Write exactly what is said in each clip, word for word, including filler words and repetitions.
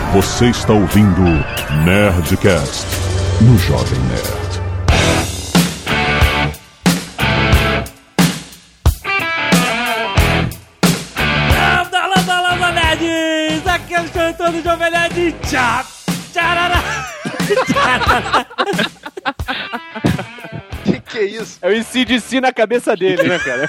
Você está ouvindo Nerdcast no Jovem Nerd. Lambda, lambda, lambda, nerds! Aqui é o cantor do Jovem Nerd. Tchau! Tcharará! Tcharará! Que que é isso? É o I C D C na cabeça dele, né, cara?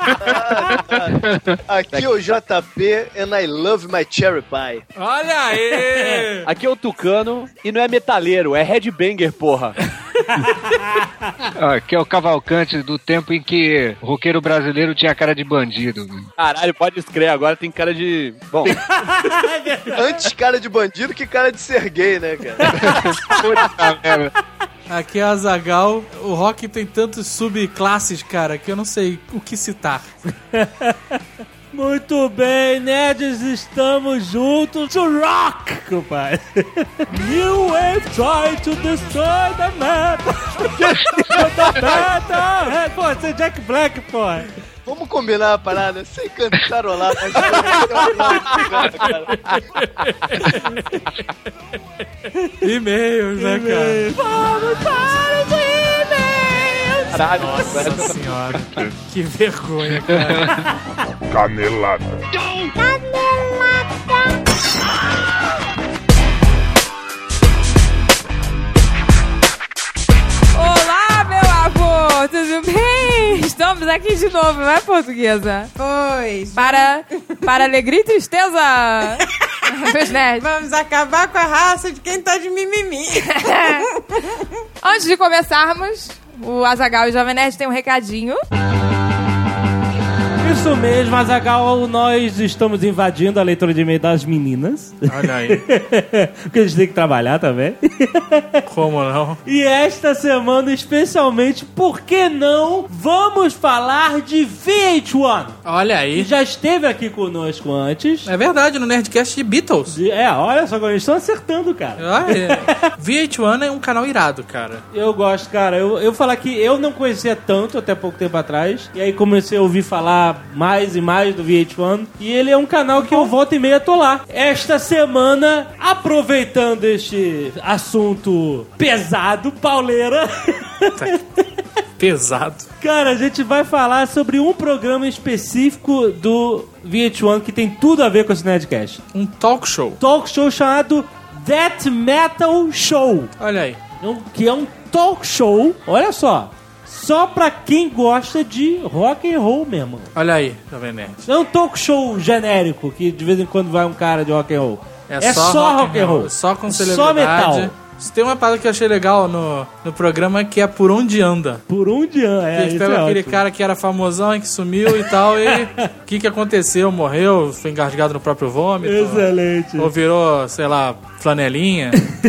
Ah, aqui é o J P and I love my cherry pie. Olha aí! Aqui é o Tucano e não é metaleiro, é headbanger, porra. Aqui é o Cavalcante do tempo em que o roqueiro brasileiro tinha cara de bandido. Caralho, pode escrever, agora tem cara de... Bom... Antes cara de bandido que cara de ser gay, né, cara? Puta merda. Aqui é o Azaghal. O rock tem tantos subclasses, cara, que eu não sei o que citar. Muito bem, nerds, estamos juntos to rock, compadre. New Wave try to destroy the metal. the metal. Pô, você é Jack Black, pô. Vamos combinar a parada sem cantarolar, mas... E-mails, né, cara? Vamos para os e-mails! Caralho, Nossa senhora, que vergonha, cara. Canelada. Olá, meu avô, tudo bem? Estamos aqui de novo, não é, portuguesa? Pois. Para, para alegria e tristeza, meus nerds. Vamos acabar com a raça de quem tá de mimimi. Antes de começarmos, o Azaghal e o Jovem Nerd tem um recadinho. Isso mesmo, Azaghal, nós estamos invadindo a leitura de e-mail das meninas. Olha aí. Porque a gente tem que trabalhar também. Como não? E esta semana, especialmente, por que não, vamos falar de V H um. Olha Que aí. já esteve aqui conosco antes. É verdade, no Nerdcast de Beatles. É, olha só como eles estão acertando, cara. Ah, é. V H um é um canal irado, cara. Eu gosto, cara. Eu, eu falar que eu não conhecia tanto até pouco tempo atrás. E aí comecei a ouvir falar mais e mais do V H um. E ele é um canal que eu volta e meia tô lá. Esta semana, aproveitando este assunto pesado, pauleira... Pesado. Cara, a gente vai falar sobre um programa específico do V H um que tem tudo a ver com esse Nerdcast. Um talk show. Talk show chamado That Metal Show. Olha aí. Um- que é um talk show, olha só, só pra quem gosta de rock and roll mesmo. Olha aí, Jovem Nerd. Não é um talk show genérico, que de vez em quando vai um cara de rock and roll. É, só, rock and roll. Só com celebridade. Só metal. Tem uma parada que eu achei legal no, no programa, que é Por Onde Anda. Por um dia, Que é, eles isso pegam é aquele ótimo. cara que era famosão e que sumiu e tal, e o que que aconteceu? Morreu? Foi engasgado no próprio vômito? Excelente. Ou virou, sei lá, flanelinha?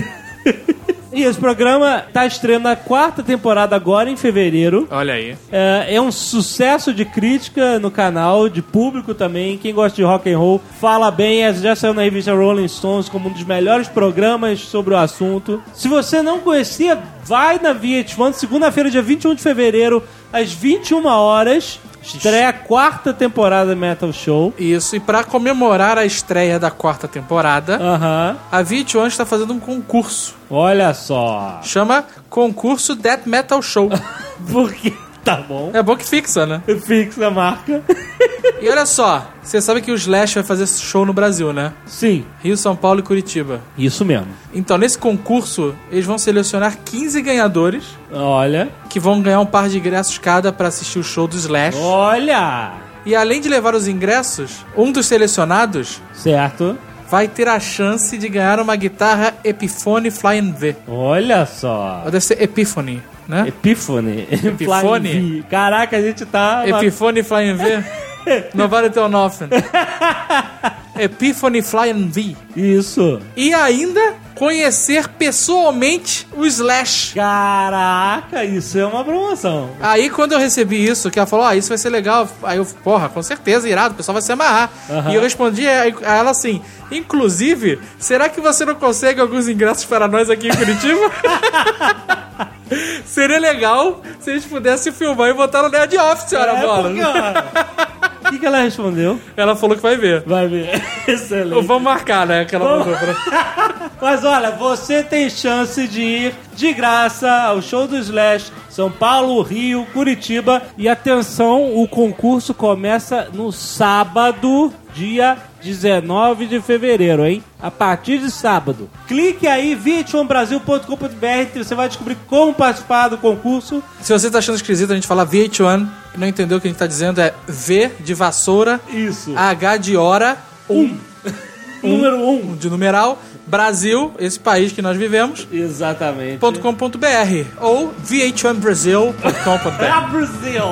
E esse programa tá estreando a quarta temporada agora, em fevereiro. Olha aí. É, é um sucesso de crítica no canal, de público também. Quem gosta de rock and roll fala bem. É, já saiu na revista Rolling Stones como um dos melhores programas sobre o assunto. Se você não conhecia, vai na V H um, segunda-feira, dia vinte e um de fevereiro, às vinte e uma horas. Estreia a quarta temporada do Metal Show. Isso, e pra comemorar a estreia da quarta temporada, Aham. a V H um está fazendo um concurso. Olha só. Chama Concurso Death Metal Show. Porque tá bom. É bom que fixa, né? Fixa a marca. E olha só, você sabe que o Slash vai fazer show no Brasil, né? Sim, Rio, São Paulo e Curitiba. isso mesmo. Então, nesse concurso, eles vão selecionar quinze ganhadores Olha. que vão ganhar um par de ingressos cada pra assistir o show do Slash. Olha. E além de levar os ingressos, um dos selecionados Certo. vai ter a chance de ganhar uma guitarra Epiphone Flying V. Olha só. Ou deve ser Epiphone, né? Epiphone. Epiphone? Flying V. Caraca, a gente tá... Epiphone Flying V? Não vale teu nothing. Epiphone Flying V. Isso. E ainda conhecer pessoalmente o Slash. Caraca, isso é uma promoção. Aí quando eu recebi isso, que ela falou, ah, isso vai ser legal. Aí eu, porra, com certeza, irado, o pessoal vai se amarrar. Aham. E eu respondi a a ela assim, inclusive, será que você não consegue alguns ingressos para nós aqui em Curitiba? Seria legal se a gente pudesse filmar e botar no Nerd Office, senhora É, bola. porque, ó, O que, que ela respondeu? Ela falou que vai ver. Vai ver. Excelente. Vamos marcar, né? Que ela Vamos. mandou pra... Mas olha, você tem chance de ir de graça ao show do Slash, São Paulo, Rio, Curitiba. E atenção, o concurso começa no sábado, dia dezenove de fevereiro, hein? A partir de sábado. Clique aí, v h um brasil ponto com ponto b r, você vai descobrir como participar do concurso. Se você tá achando esquisito a gente falar V H um e não entendeu o que a gente tá dizendo, é V de vassoura, Isso. H de hora, um. Número um. um de numeral, Brasil, esse país que nós vivemos, Exatamente. .com.br ou v h um brasil ponto com ponto b r. É Brasil!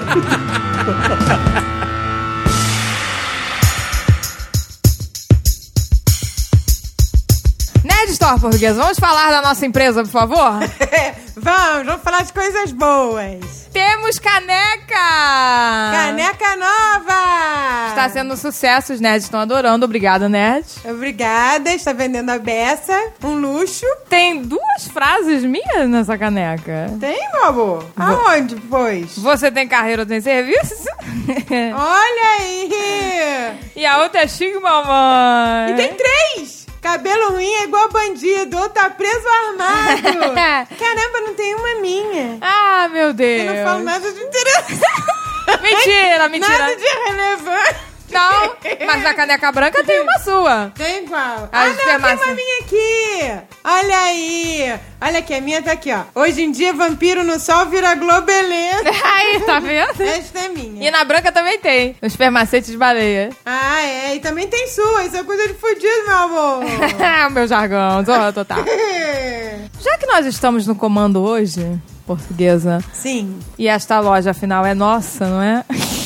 Nerd Store Português, vamos falar da nossa empresa, por favor? Vamos, vamos falar de coisas boas. Temos caneca! Caneca nova! Está sendo um sucesso, os nerds estão adorando. Obrigada, nerd. Obrigada, está vendendo a beça. Um luxo. Tem duas frases minhas nessa caneca. Tem, meu amor? Aonde, pois? Você tem carreira ou tem serviço? Olha aí! E a outra é xingue mamãe. E tem três! Cabelo ruim é igual bandido, ou tá preso ou armado. Caramba, não tem uma minha. Ah, meu Deus. Eu não falo nada de interessante. Mentira, mentira. Nada de relevante. Não, mas na caneca branca tem uma sua. Tem qual? A ah, não, farmácia. tem uma minha aqui. Olha aí. Olha aqui, a minha tá aqui, ó. Hoje em dia, vampiro no sol vira globeleza. Aí, tá vendo? Esta é minha. E na branca também tem. Os permacetes de baleia. Ah, é. E também tem sua. Isso é coisa de fudido, meu amor. O meu jargão, zorra total. Já que nós estamos no comando hoje, portuguesa, Sim. e esta loja, afinal, é nossa, não é?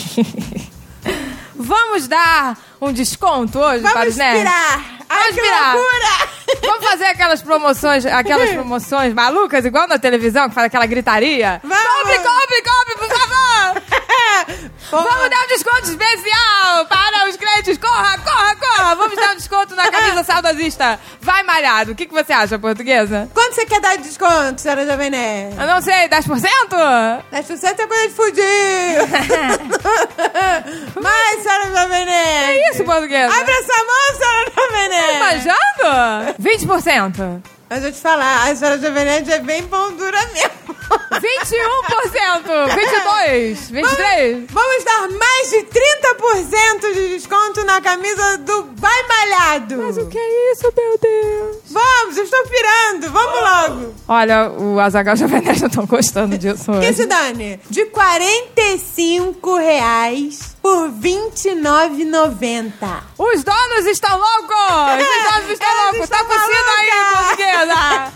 Vamos dar um desconto hoje Vamos para os nerds? inspirar. Ai, Vamos que virar. loucura. Vamos fazer aquelas promoções, aquelas promoções malucas, igual na televisão, que faz aquela gritaria? Vamos. Compre, compre, compre, por favor! Vamos dar um desconto especial para os clientes. Corra, corra, corra. Vamos dar um desconto na camisa saudosista. Vai, malhado. O que, que você acha, portuguesa? Quanto você quer dar de desconto, senhora Jovem Nerd? Eu não sei, dez por cento? dez por cento é coisa de fudir. Mais, senhora Jovem Nerd. É isso, portuguesa. Abre essa mão, senhora Jovem Nerd. Manjando? vinte por cento. Mas eu te falar, a senhora Jovem Nerd é bem pão dura mesmo. vinte e um por cento. vinte e dois por cento. vinte e três por cento. Vamos dar mais de trinta por cento de desconto na camisa do Vai Malhado. Mas o que é isso, meu Deus? Vamos, eu estou pirando. Vamos logo. Olha, o Azaghal e o Jovem Nerd não estão gostando disso hoje. Que se dane? De quarenta e cinco reais por vinte e nove reais e noventa centavos. Os donos estão loucos! Os donos estão Eles loucos! Tá estão com sino aí, malucas. portuguesa!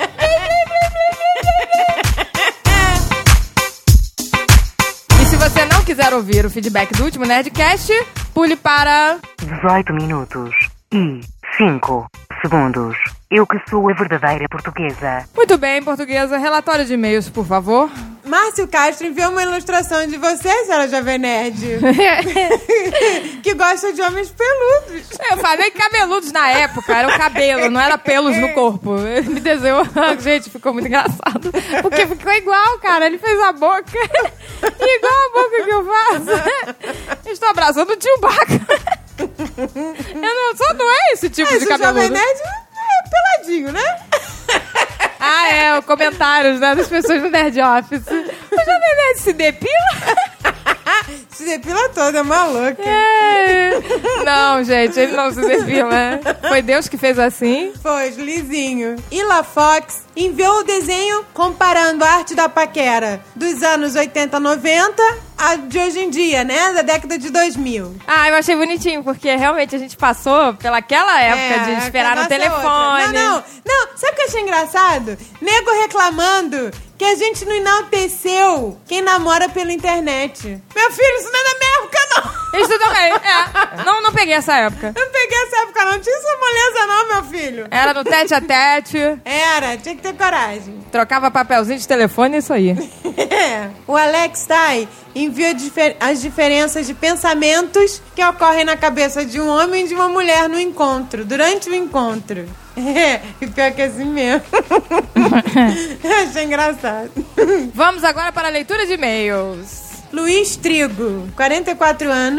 E se você não quiser ouvir o feedback do último Nerdcast, pule para... dezoito minutos e cinco segundos. Eu que sou a verdadeira portuguesa. Muito bem, portuguesa. Relatório de e-mails, por favor. Márcio Castro enviou uma ilustração de você, senhora Jovem Nerd, que gosta de homens peludos. Eu falei cabeludos na época, era o cabelo, não era pelos no corpo. Ele me desenhou, gente, ficou muito engraçado. Porque ficou igual, cara, ele fez a boca, igual a boca que eu faço. Eu estou abraçando o tio Baca. Eu não sou, não é esse tipo Mas de o cabeludo. Jovem Nerd é peladinho, né? Ah, é, os comentários, né, das pessoas do Nerd Office. O Jovem Nerd se depila? Se depila toda, é maluca. É. Não, gente, ele não se depila. Foi Deus que fez assim. Foi, lisinho. Ila Fox enviou o desenho comparando a arte da paquera dos anos oitenta, noventa a de hoje em dia, né? Da década de dois mil. Ah, eu achei bonitinho, porque realmente a gente passou pelaquela época É, de esperar a no nossa telefone. outra. Não, não, não. Sabe o que eu achei engraçado? Nego reclamando que a gente não enalteceu quem namora pela internet. Meu filho, isso não é da minha época, não. Isso também, é. Não, não peguei essa época. Eu não peguei essa época, não. Tinha essa moleza, não, meu filho. Era no tete a tete, Era, tinha que ter coragem. trocava papelzinho de telefone, isso aí. O Alex Tai envia difer- as diferenças de pensamentos que ocorrem na cabeça de um homem e de uma mulher no encontro, durante o encontro. É, e pior que é assim mesmo. Eu achei engraçado. Vamos agora para a leitura de e-mails. Luiz Trigo, quarenta e quatro anos,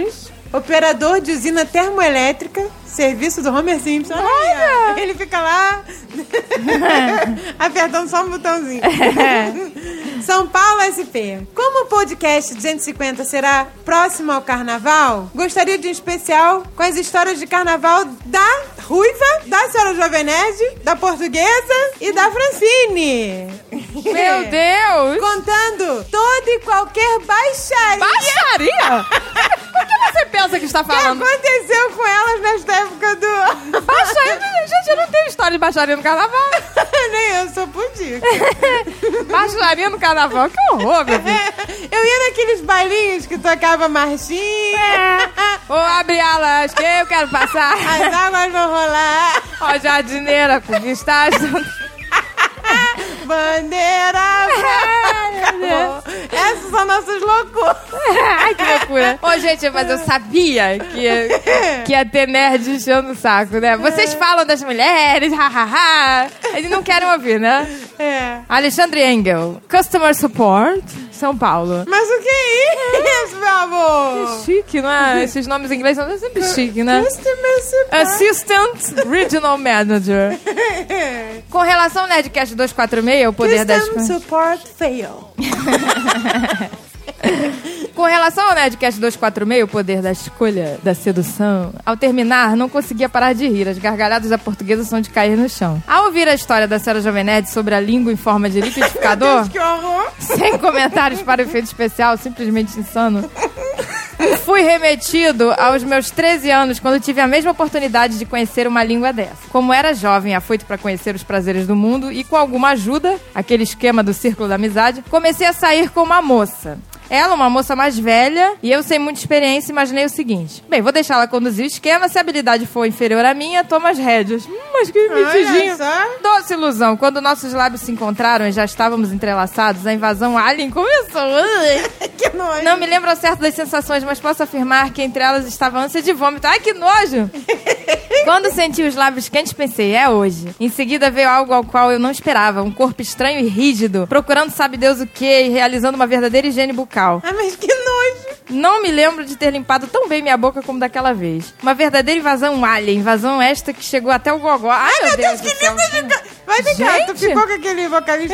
operador de usina termoelétrica, serviço do Homer Simpson. Olha! Ele fica lá apertando só um botãozinho. São Paulo S P. Como o podcast duzentos e cinquenta será próximo ao carnaval, gostaria de um especial com as histórias de carnaval da Ruiva, da Senhora Jovem Nerd, da Portuguesa e da Francine. Meu Deus! Contando toda e qualquer baixaria. Baixaria? Por que você pensa que está falando? O que aconteceu com elas nesta época do... Baixaria? Gente, eu não tenho história de baixaria no carnaval. Nem eu sou pudica. Baixaria no carnaval? Que horror, meu filho. Eu ia naqueles bailinhos que tocava marchinha. É. Ô, abre alas, que eu quero passar. As águas vão rolar. Ó, jardineira com vistagem. Bandeira branca. Essas são nossas loucuras. Ai, que loucura. Ô, gente, mas eu sabia que ia, que ia ter nerd enchendo o saco, né? Vocês falam das mulheres, hahaha. Eles não querem ouvir, né? É. Alexandre Engel, Customer Support, São Paulo. Mas o que é isso, meu amor? Que chique, não é? Esses nomes em inglês são sempre chique, né? Customer Support. Assistant Regional Manager. Com relação ao Nerdcast duzentos e quarenta e seis, o poder das... Customer Support fail. Com relação ao Nerdcast duzentos e quarenta e seis, o poder da escolha, da sedução, ao terminar, não conseguia parar de rir. As gargalhadas da Portuguesa são de cair no chão. Ao ouvir a história da Senhora Jovem Nerd sobre a língua em forma de liquidificador, Deus, que horror. sem comentários para o efeito especial, simplesmente insano, fui remetido aos meus treze anos, quando tive a mesma oportunidade de conhecer uma língua dessa. Como era jovem, afoito para conhecer os prazeres do mundo e com alguma ajuda, aquele esquema do círculo da amizade, comecei a sair com uma moça. Ela, uma moça mais velha, e eu sem muita experiência, imaginei o seguinte: bem, vou deixar ela conduzir o esquema, se a habilidade for inferior à minha, toma as rédeas. Hum, mas que metidinho. Doce ilusão, quando nossos lábios se encontraram e já estávamos entrelaçados, a invasão alien começou. Que nojo. Não me lembro ao certo das sensações, mas posso afirmar que entre elas estava a ânsia de vômito. Ai, que nojo! Quando senti os lábios quentes, pensei, é hoje. Em seguida veio algo ao qual eu não esperava, um corpo estranho e rígido, procurando sabe Deus o quê e realizando uma verdadeira higiene bucal. Ah, mas que nojo. Não me lembro de ter limpado tão bem minha boca como daquela vez. Uma verdadeira invasão alien, invasão esta que chegou até o gogó. Ai, Ai meu Deus, Deus que língua de... Vai de cá, tu ficou com aquele vocalista.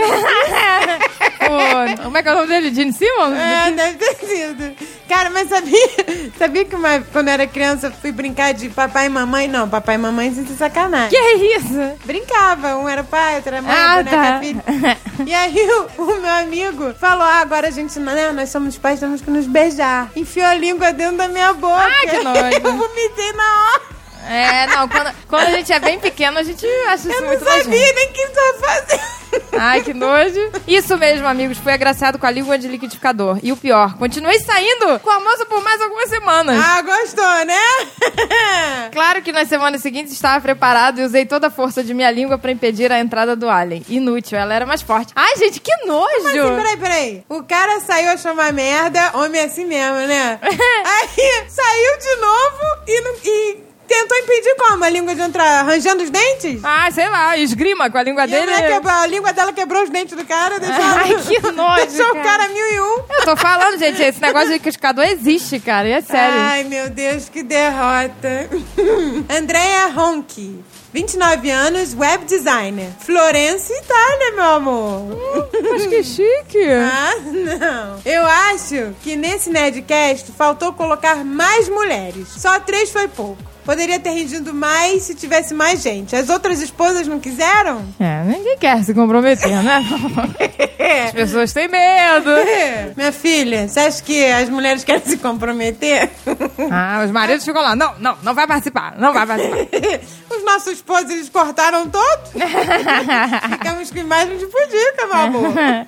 Pô, como é que é o nome dele? Gene Simmons? É, deve ter sido. Cara, mas sabia, sabia que uma, quando eu era criança fui brincar de papai e mamãe? Não, papai e mamãe sem ser sacanagem. Que é isso? Brincava, um era pai, outro era mãe, Ah, boneca, tá. filho. E aí o, o meu amigo falou, ah, agora a gente, né, nós somos pais, temos que nos beijar. Enfiou a língua dentro da minha boca. Ah, que nojo. Eu vomitei na hora. É, não, quando, quando a gente é bem pequeno, a gente acha isso Eu não muito sabia nojento. nem o que estava fazendo. Ai, que nojo. Isso mesmo, amigos. Fui agraciado com a língua de liquidificador. E o pior, continuei saindo com a moça por mais algumas semanas. Ah, gostou, né? Claro que nas semanas seguintes estava preparado e usei toda a força de minha língua pra impedir a entrada do alien. Inútil, ela era mais forte. Ai, gente, que nojo! Mas assim, peraí, peraí. O cara saiu, achou uma merda, homem é assim mesmo, né? Aí saiu de novo e... Não, e... tentou impedir como? A língua de entrar arranjando os dentes? Ah, sei lá, esgrima com a língua E dele. a, quebrou, a língua dela quebrou os dentes do cara, deixou, Ai, que nojo, deixou o cara. cara mil e um. Eu tô falando, gente, esse negócio de liquidificador existe, cara, e é sério. Ai, meu Deus, que derrota. Andréa Ronchi, vinte e nove anos, web designer. Florença, Itália, meu amor. Hum, mas que chique. Ah, não. Eu acho que nesse Nerdcast faltou colocar mais mulheres. Só três foi pouco. Poderia ter rendido mais se tivesse mais gente. As outras esposas não quiseram? É, ninguém quer se comprometer, né? As pessoas têm medo. Minha filha, você acha que as mulheres querem se comprometer? Ah, os maridos ficam lá. Não, não, não vai participar. Não vai participar. Os nossos esposos, eles cortaram todos. Ficamos com imagem de pudica, meu amor.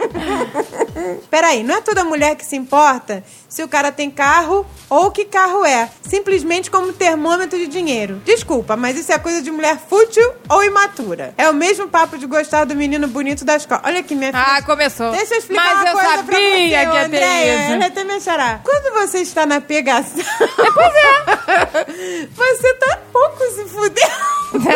Peraí, não é toda mulher que se importa se o cara tem carro ou que carro é. Simplesmente como termômetro de dinheiro. Desculpa, mas isso é coisa de mulher fútil ou imatura. É o mesmo papo de gostar do menino bonito da escola. Olha aqui, minha filha. Ah, começou. Deixa eu explicar Mas uma eu coisa sabia pra você, que ia ter Andréia. isso. Ela até me achará. Quando você está na pegação... Pois é. Você tá pouco se fudendo.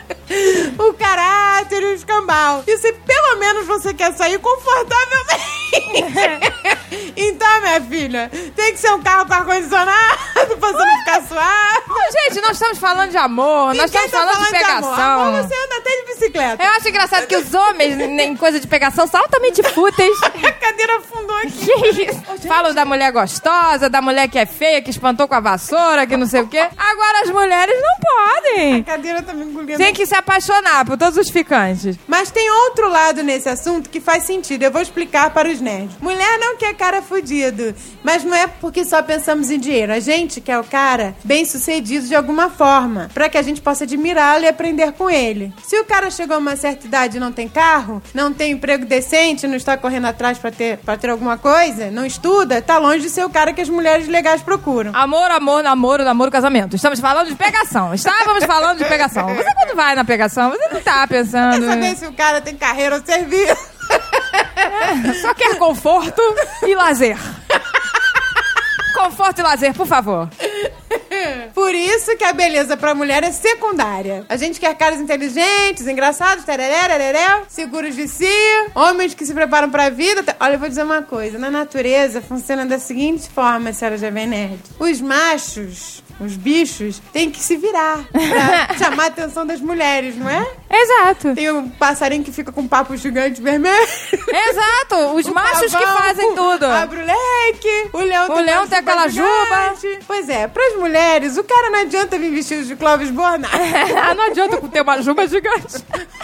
O caráter e o escambau. E se pelo menos você quer sair confortavelmente Então, minha filha, tem que ser um carro com ar-condicionado pra você não ficar suave. Ô, gente, nós estamos falando de amor, nós Ninguém estamos tá falando, de pegação. De amor. Amor, você anda até de bicicleta. Eu acho engraçado que os homens, em coisa de pegação, são altamente fúteis. A cadeira afundou aqui. Que isso? Falam da mulher gostosa, da mulher que é feia, que espantou com a vassoura, que não sei o quê. Agora as mulheres não podem. A cadeira tá me engolindo. Tem que se apaixonar por todos os ficantes. Mas tem outro lado nesse assunto que faz sentido. Eu vou explicar para os nerds. Mulher não quer cara fudido. Mas não é porque só pensamos em dinheiro. A gente quer o cara bem sucedido de alguma forma, pra que a gente possa admirá-lo e aprender com ele. Se o cara chegou a uma certa idade e não tem carro, não tem emprego decente, não está correndo atrás pra ter, pra ter alguma coisa, não estuda, tá longe de ser o cara que as mulheres legais procuram. Amor, amor, namoro, namoro, casamento. Estamos falando de pegação. Estávamos falando de pegação. Você quando vai na pegação, você não tá pensando... Quer saber se o cara tem carreira ou serviço? É, só quer conforto e lazer. Conforto e lazer, por favor. Por isso que a beleza pra mulher é secundária. A gente quer caras inteligentes, engraçados, tereré, tereré, seguros de si, homens que se preparam pra vida. Olha, eu vou dizer uma coisa. Na natureza, funciona da seguinte forma, senhora Jovem Nerd. Os machos, os bichos, têm que se virar pra chamar a atenção das mulheres, não é? Exato. Tem um passarinho que fica com um papo gigante vermelho. Exato. Os o machos pavão, que fazem tudo. Abre o leque. O leão, o tem, leão tem aquela juba. Pois é, pras mulheres, o cara não adianta vir vestido de Clóvis Bornai. Não adianta ter uma juba gigante.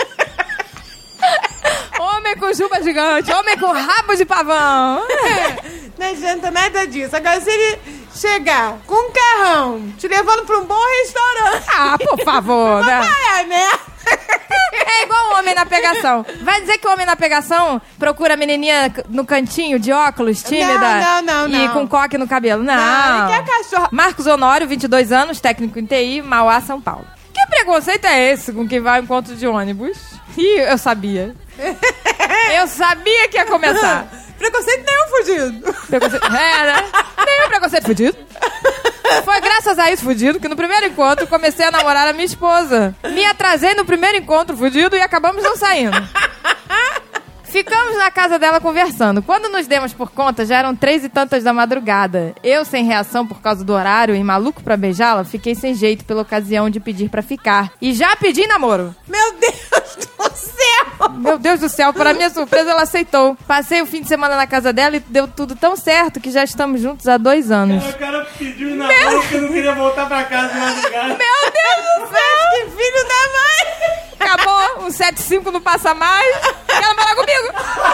Homem com juba gigante, homem com rabo de pavão. Não adianta nada disso. Agora, se ele chegar com um carrão, te levando pra um bom restaurante... Ah, por favor, né? É, né? É igual o homem na pegação. Vai dizer que o homem na pegação procura a menininha no cantinho, de óculos, tímida? Não, não, não. E não. com coque no cabelo? Não. Não, ele quer cachorro. Marcos Honório, vinte e dois anos, técnico em T I, Mauá, São Paulo. Que preconceito é esse com quem vai ao encontro de ônibus? Ih, eu sabia. Eu sabia que ia começar. Preconceito nenhum fudido. Preconceito... É, né? Nenhum preconceito fudido. Foi graças a isso fudido que no primeiro encontro comecei a namorar a minha esposa. Me atrasei no primeiro encontro fudido e acabamos não saindo. Ficamos na casa dela conversando. Quando nos demos por conta, já eram três e tantas da madrugada. Eu, sem reação por causa do horário e maluco pra beijá-la, fiquei sem jeito pela ocasião de pedir pra ficar. E já pedi namoro. Meu Deus do céu! Meu Deus do céu, para minha surpresa, ela aceitou. Passei o fim de semana na casa dela e deu tudo tão certo que já estamos juntos há dois anos. O cara pediu namoro porque não queria voltar pra casa de madrugada. Meu Deus do céu! Que filho da mãe! Acabou, um sete cinco não passa mais. Quer namorar comigo?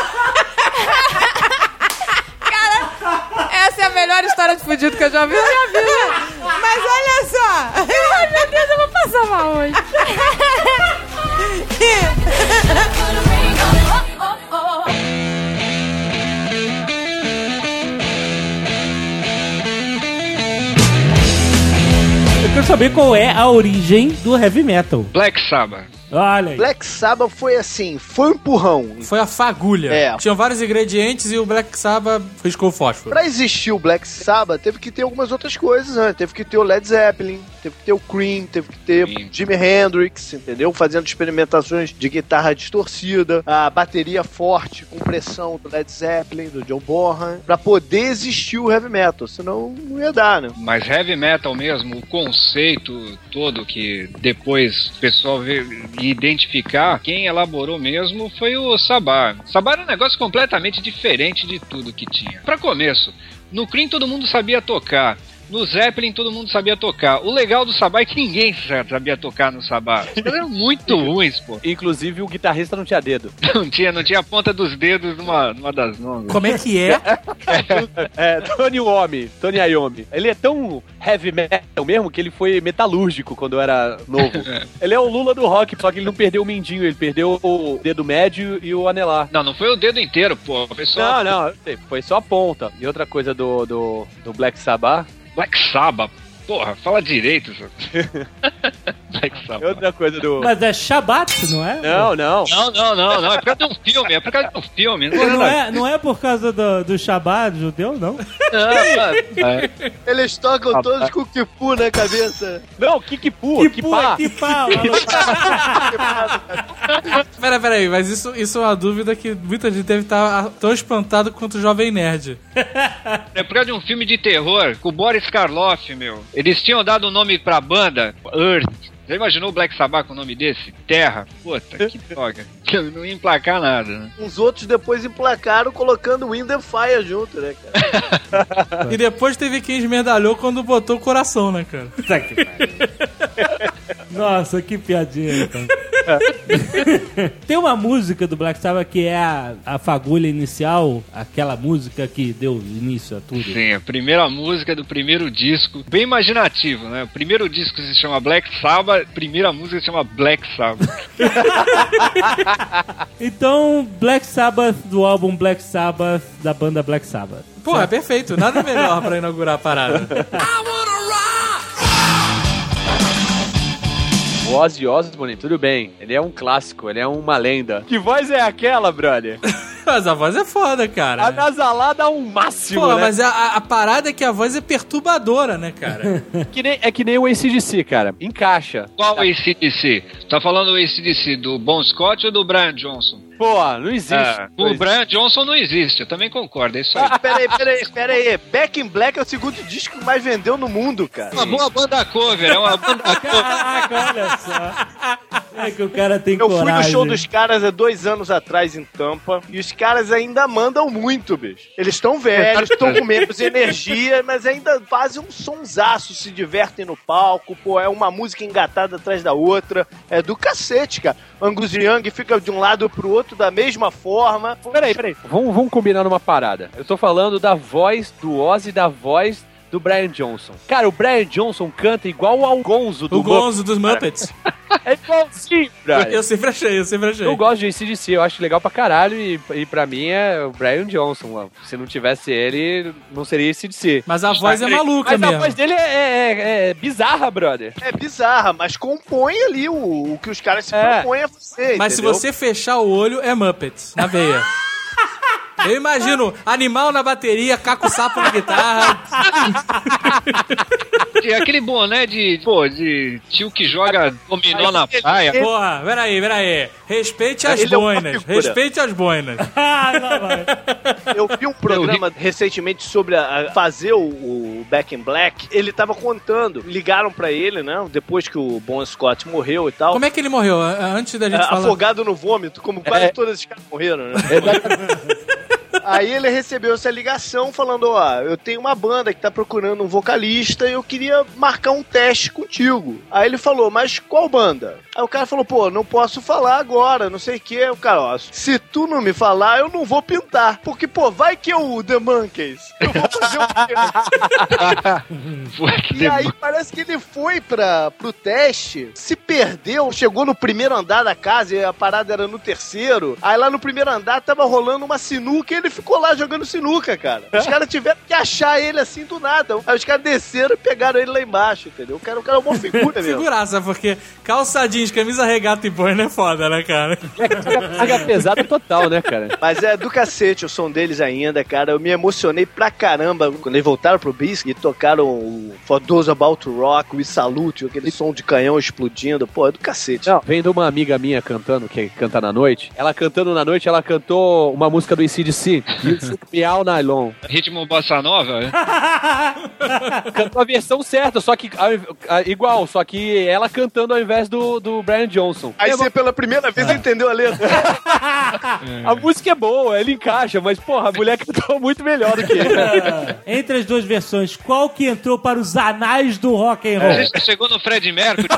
Cara, essa é a melhor história de fudido que eu já ouvi na minha vida. Mas olha só. Ai, meu Deus, eu vou passar mal hoje. Eu quero saber qual é a origem do heavy metal. Black Sabbath. Olha aí. Black Sabbath foi assim, foi um empurrão. Foi a fagulha. É. Tinham vários ingredientes e o Black Sabbath riscou o fósforo. Pra existir o Black Sabbath, teve que ter algumas outras coisas antes. Teve que ter o Led Zeppelin, teve que ter o Cream, teve que ter Sim. Jimi Hendrix, entendeu? Fazendo experimentações de guitarra distorcida, a bateria forte com pressão do Led Zeppelin, do John Bonham, pra poder existir o heavy metal, senão não ia dar, né? Mas heavy metal mesmo, o conceito todo que depois o pessoal veio identificar, quem elaborou mesmo foi o Sabá. Sabá era um negócio completamente diferente de tudo que tinha. Pra começo, no Cream todo mundo sabia tocar. No Zeppelin todo mundo sabia tocar. O legal do Sabá é que ninguém sabia tocar no Sabá. Os caras eram muito ruins, pô. Inclusive o guitarrista não tinha dedo. Não tinha, não tinha a ponta dos dedos numa, numa das mãos. Como é que é? É, Tony Iommi, Tony Iommi. Ele é tão heavy metal mesmo que ele foi metalúrgico quando era novo. É. Ele é o Lula do rock, só que ele não perdeu o mindinho, ele perdeu o dedo médio e o anelar. Não, não foi o dedo inteiro, pô. Foi só... Não, não, foi só a ponta. E outra coisa do, do, do Black Sabbath... Black Sabbath. Porra, fala direito, senhor. Black Sabbath. É outra coisa do... Mas é Shabbat, não é? Não, não. Não, não, não, não. É por causa de um filme. É por causa de um filme. Pô, não, é, não é por causa do, do Shabbat judeu, não? Não, é. Eles tocam todos com o Kipu na cabeça. Não, Kikipu, Que Kipá. que pá, Pera, pera aí, mas isso, isso é uma dúvida que muita gente deve estar tão espantado quanto o Jovem Nerd. É por causa de um filme de terror com o Boris Karloff, meu. Eles tinham dado o um nome pra banda, Earth. Já imaginou o Black Sabbath com o nome desse? Terra. Puta, que droga. Não ia emplacar nada, né? Os outros depois emplacaram colocando Wind and Fire junto, né, cara? E depois teve quem esmerdalhou quando botou o coração, né, cara? Nossa, que piadinha, então. Tem uma música do Black Sabbath que é a, a fagulha inicial, aquela música que deu início a tudo. Sim, a primeira música do primeiro disco, bem imaginativo, né? O primeiro disco se chama Black Sabbath, a primeira música se chama Black Sabbath. Então, Black Sabbath do álbum Black Sabbath da banda Black Sabbath. Pô, é perfeito. Nada melhor pra inaugurar a parada. O Ozzy Osbourne, tudo bem, ele é um clássico, ele é uma lenda. Que voz é aquela, brother? Mas a voz é foda, cara. A nasalada é um máximo, Pô, né? mas a, a parada é que a voz é perturbadora, né, cara? Que nem, é que nem o A C D C, cara. Encaixa. Qual o A C D C? Tá falando o A C D C do Bon Scott ou do Brian Johnson? Pô, não existe. É, o Brian Johnson não existe, eu também concordo, é isso aí. Ah, peraí, peraí, peraí. Back in Black é o segundo disco que mais vendeu no mundo, cara. Uma boa banda cover, é uma banda cover. Caraca, olha só. É que o cara tem Eu coragem. fui no show dos caras há dois anos atrás em Tampa e os caras ainda mandam muito, bicho. Eles estão velhos, estão com menos energia, mas ainda fazem um sonsaço, se divertem no palco, pô, é uma música engatada atrás da outra, é do cacete, cara. Angus Young fica de um lado pro outro da mesma forma. Peraí, peraí. Vamos, vamos combinar numa parada. Eu tô falando da voz do Ozzy e da voz do Brian Johnson. Cara, o Brian Johnson canta igual ao Gonzo do O Gonzo dos Muppets. É igualzinho, Brian. Eu sempre achei, eu sempre achei. Eu gosto de A C D C, eu acho legal pra caralho e, e pra mim é o Brian Johnson. Se não tivesse ele, não seria A C D C. Mas a voz é maluca Mas mesmo. a voz dele é, é, é bizarra, brother. É bizarra, mas compõe ali o, o que os caras se É. propõem a fazer, Mas entendeu? se você fechar o olho, é Muppets, na veia. Eu imagino animal na bateria, Caco Sapo na guitarra. E aquele boné de, pô, de tio que joga dominó na praia. Porra, peraí, peraí. Respeite as Ele é uma boinas. figura. Respeite as boinas. Ah, não, vai. Eu vi um programa recentemente sobre a, a fazer o, o Back in Black. Ele tava contando, ligaram pra ele, né? Depois que o Bon Scott morreu e tal. Como é que ele morreu? Antes da gente É, falar... afogado no vômito, como quase É. todos esses caras morreram, né? Aí ele recebeu essa ligação falando, ó, eu tenho uma banda que tá procurando um vocalista e eu queria marcar um teste contigo. Aí ele falou, mas qual banda? Aí o cara falou, pô, não posso falar agora, não sei o que. O cara, ó, se tu não me falar, eu não vou pintar. Porque, pô, vai que eu o The Monkeys. Eu vou fazer o quê? E aí parece que ele foi pra, pro teste, se perdeu, chegou no primeiro andar da casa e a parada era no terceiro. Aí lá no primeiro andar tava rolando uma sinuca e ele ficou lá jogando sinuca, cara. Os caras tiveram que achar ele assim do nada. Aí os caras desceram e pegaram ele lá embaixo, entendeu? O cara, o cara é uma figura mesmo. Figuraça, porque calça jeans, camisa regata e boina é foda, né, cara? Carga pesada total, né, cara? Mas é do cacete o som deles ainda, cara. Eu me emocionei pra caramba quando eles voltaram pro Bisque e tocaram o For Those About to Rock, o We Salute, aquele som de canhão explodindo. Pô, é do cacete. Não, vem de uma amiga minha cantando, que canta na noite. Ela cantando na noite, ela cantou uma música do A C D C, You Shook Me All Night Long. Ritmo bossa nova? Cantou a versão certa, só que a- a- igual, só que ela cantando ao invés do, do Brian Johnson. Aí você pela primeira vez entendeu a letra. A música é boa, ele encaixa, mas porra, a mulher cantou muito melhor do que ele. Entre as duas versões, qual que entrou para os anais do rock and roll? A gente chegou no Fred Mercury.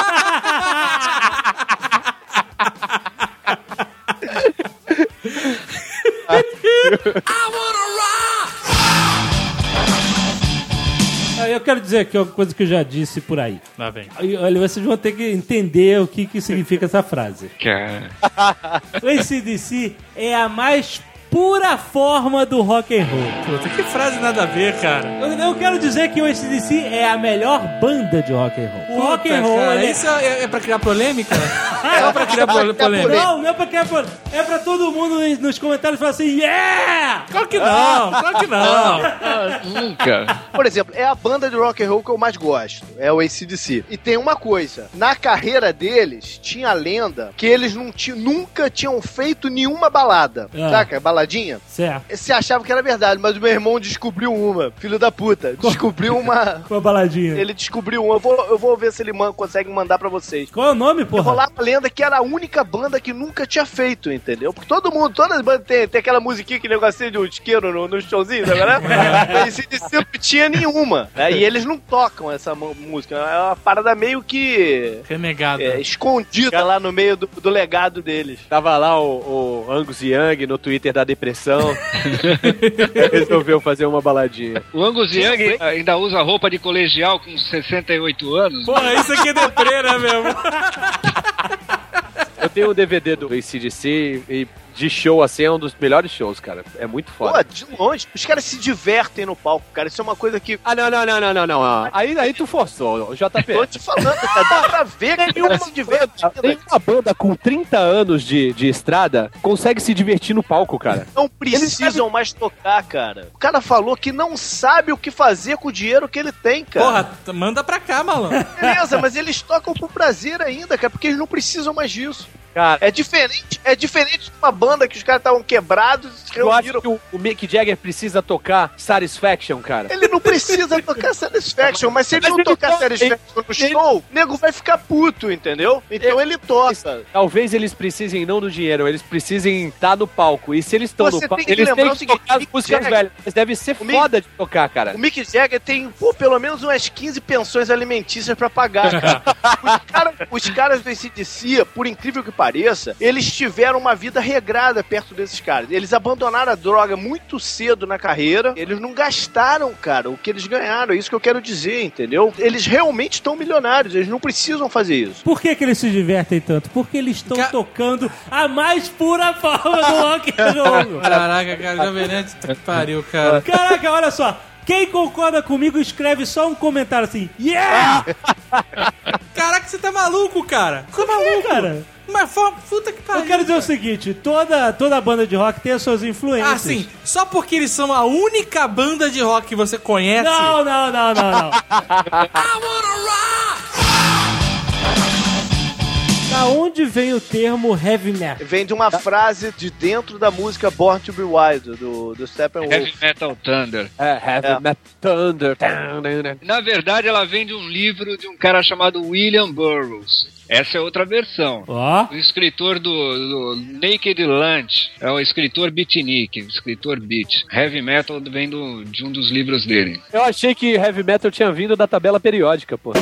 Aí eu quero dizer aqui uma coisa que eu já disse por aí. Lá vem. Aí, olha, vocês vão ter que entender o que, que significa essa frase. Cara. O A C D C é a mais pura forma do rock and roll. Puta, que frase nada a ver, cara. Eu, eu quero dizer que o A C D C é a melhor banda de rock and roll. O rock and roll, cara, ele é... isso é, é pra criar polêmica? Só pra criar pol- polêmica? Não, não é pra criar polêmica. É pra todo mundo nos comentários falar assim, yeah! Claro que não, claro que não. Nunca. Por exemplo, é a banda de rock and roll que eu mais gosto. É o A C D C. E tem uma coisa. Na carreira deles, tinha a lenda que eles não tinham, nunca tinham feito nenhuma balada. Ah. Saca? Baladinha? Certo. Você achava que era verdade, mas o meu irmão descobriu uma. Filho da puta. Descobriu uma... Uma baladinha. Ele descobriu uma. Eu vou, eu vou ver se ele man, consegue mandar pra vocês. Qual é o nome, porra? Rolava a lenda que era a única banda que nunca tinha feito, entendeu? Porque todo mundo, todas as bandas tem, tem aquela musiquinha, aquele negocinho de um isqueiro no, no showzinho, tá vendo? Mas esse não tinha nenhuma. Né? E eles não tocam essa m- música. É uma parada meio que... Renegada. É, escondida lá no meio do, do legado deles. Tava lá o, o Angus Young no Twitter da depressão. Resolveu fazer uma baladinha. O Angus Young ainda usa roupa de colegial com sessenta e oito anos. Porra, isso aqui é deprê, né, mesmo? Eu tenho um D V D do A C D C e de show, assim, é um dos melhores shows, cara. É muito foda. Pô, de longe. Os caras se divertem no palco, cara. Isso é uma coisa que... Ah, não, não, não, não, não, não. Ah, Aí, aí tu forçou, o J P. Tô te falando, cara. Dá pra ver que o cara se diverte. Tem uma banda com trinta anos de, de estrada consegue se divertir no palco, cara. Não precisam mais tocar, cara. O cara falou que não sabe o que fazer com o dinheiro que ele tem, cara. Porra, t- manda pra cá, malandro. Beleza, mas eles tocam por prazer ainda, cara, porque eles não precisam mais disso. Cara, É diferente, é diferente de uma banda que os caras estavam quebrados e se eu acho reuniram. que o, o Mick Jagger precisa tocar Satisfaction, cara. Ele não precisa tocar Satisfaction, mas se ele Mas não ele tocar toca, Satisfaction no ele- show, o nego vai ficar puto, entendeu? Então ele toca. Talvez eles precisem não do dinheiro, eles precisem estar no palco. E se eles estão Você no palco, tem que eles lembrar têm o que seguinte, tocar as Mick músicas Jagger- velhas. Mas deve ser o Mick- foda de tocar, cara. O Mick Jagger tem, pô, pelo menos umas quinze pensões alimentícias pra pagar, cara. os, cara, os caras do A C D C, por incrível que pareça, eles tiveram uma vida regrada perto desses caras. Eles abandonaram a droga muito cedo na carreira. Eles não gastaram, cara, o que eles ganharam. É isso que eu quero dizer, entendeu? Eles realmente estão milionários. Eles não precisam fazer isso. Por que, que eles se divertem tanto? Porque eles estão Ca- tocando a mais pura forma do rock and roll. Caraca, cara, Jovem Nerd, que pariu, cara. Caraca, olha só. Quem concorda comigo, escreve só um comentário assim. Yeah! Caraca, você tá maluco, cara? Você tá maluco, cara? Mas fo- puta que pariu. Eu quero dizer o cara. seguinte, toda, toda banda de rock tem as suas influências. Ah, sim. Só porque eles são a única banda de rock que você conhece. Não, não, não, não, não. Da onde vem o termo heavy metal? Vem de uma frase de dentro da música Born to be Wild, do, do Steppenwolf. Heavy Metal Thunder. É, Heavy É. Metal Thunder. Na verdade, ela vem de um livro de um cara chamado William Burroughs. Essa é outra versão. Ó. O escritor do, do Naked Lunch é o escritor beatnik, o escritor beat. Heavy Metal vem do, de um dos livros dele. Eu achei que Heavy Metal tinha vindo da tabela periódica, pô.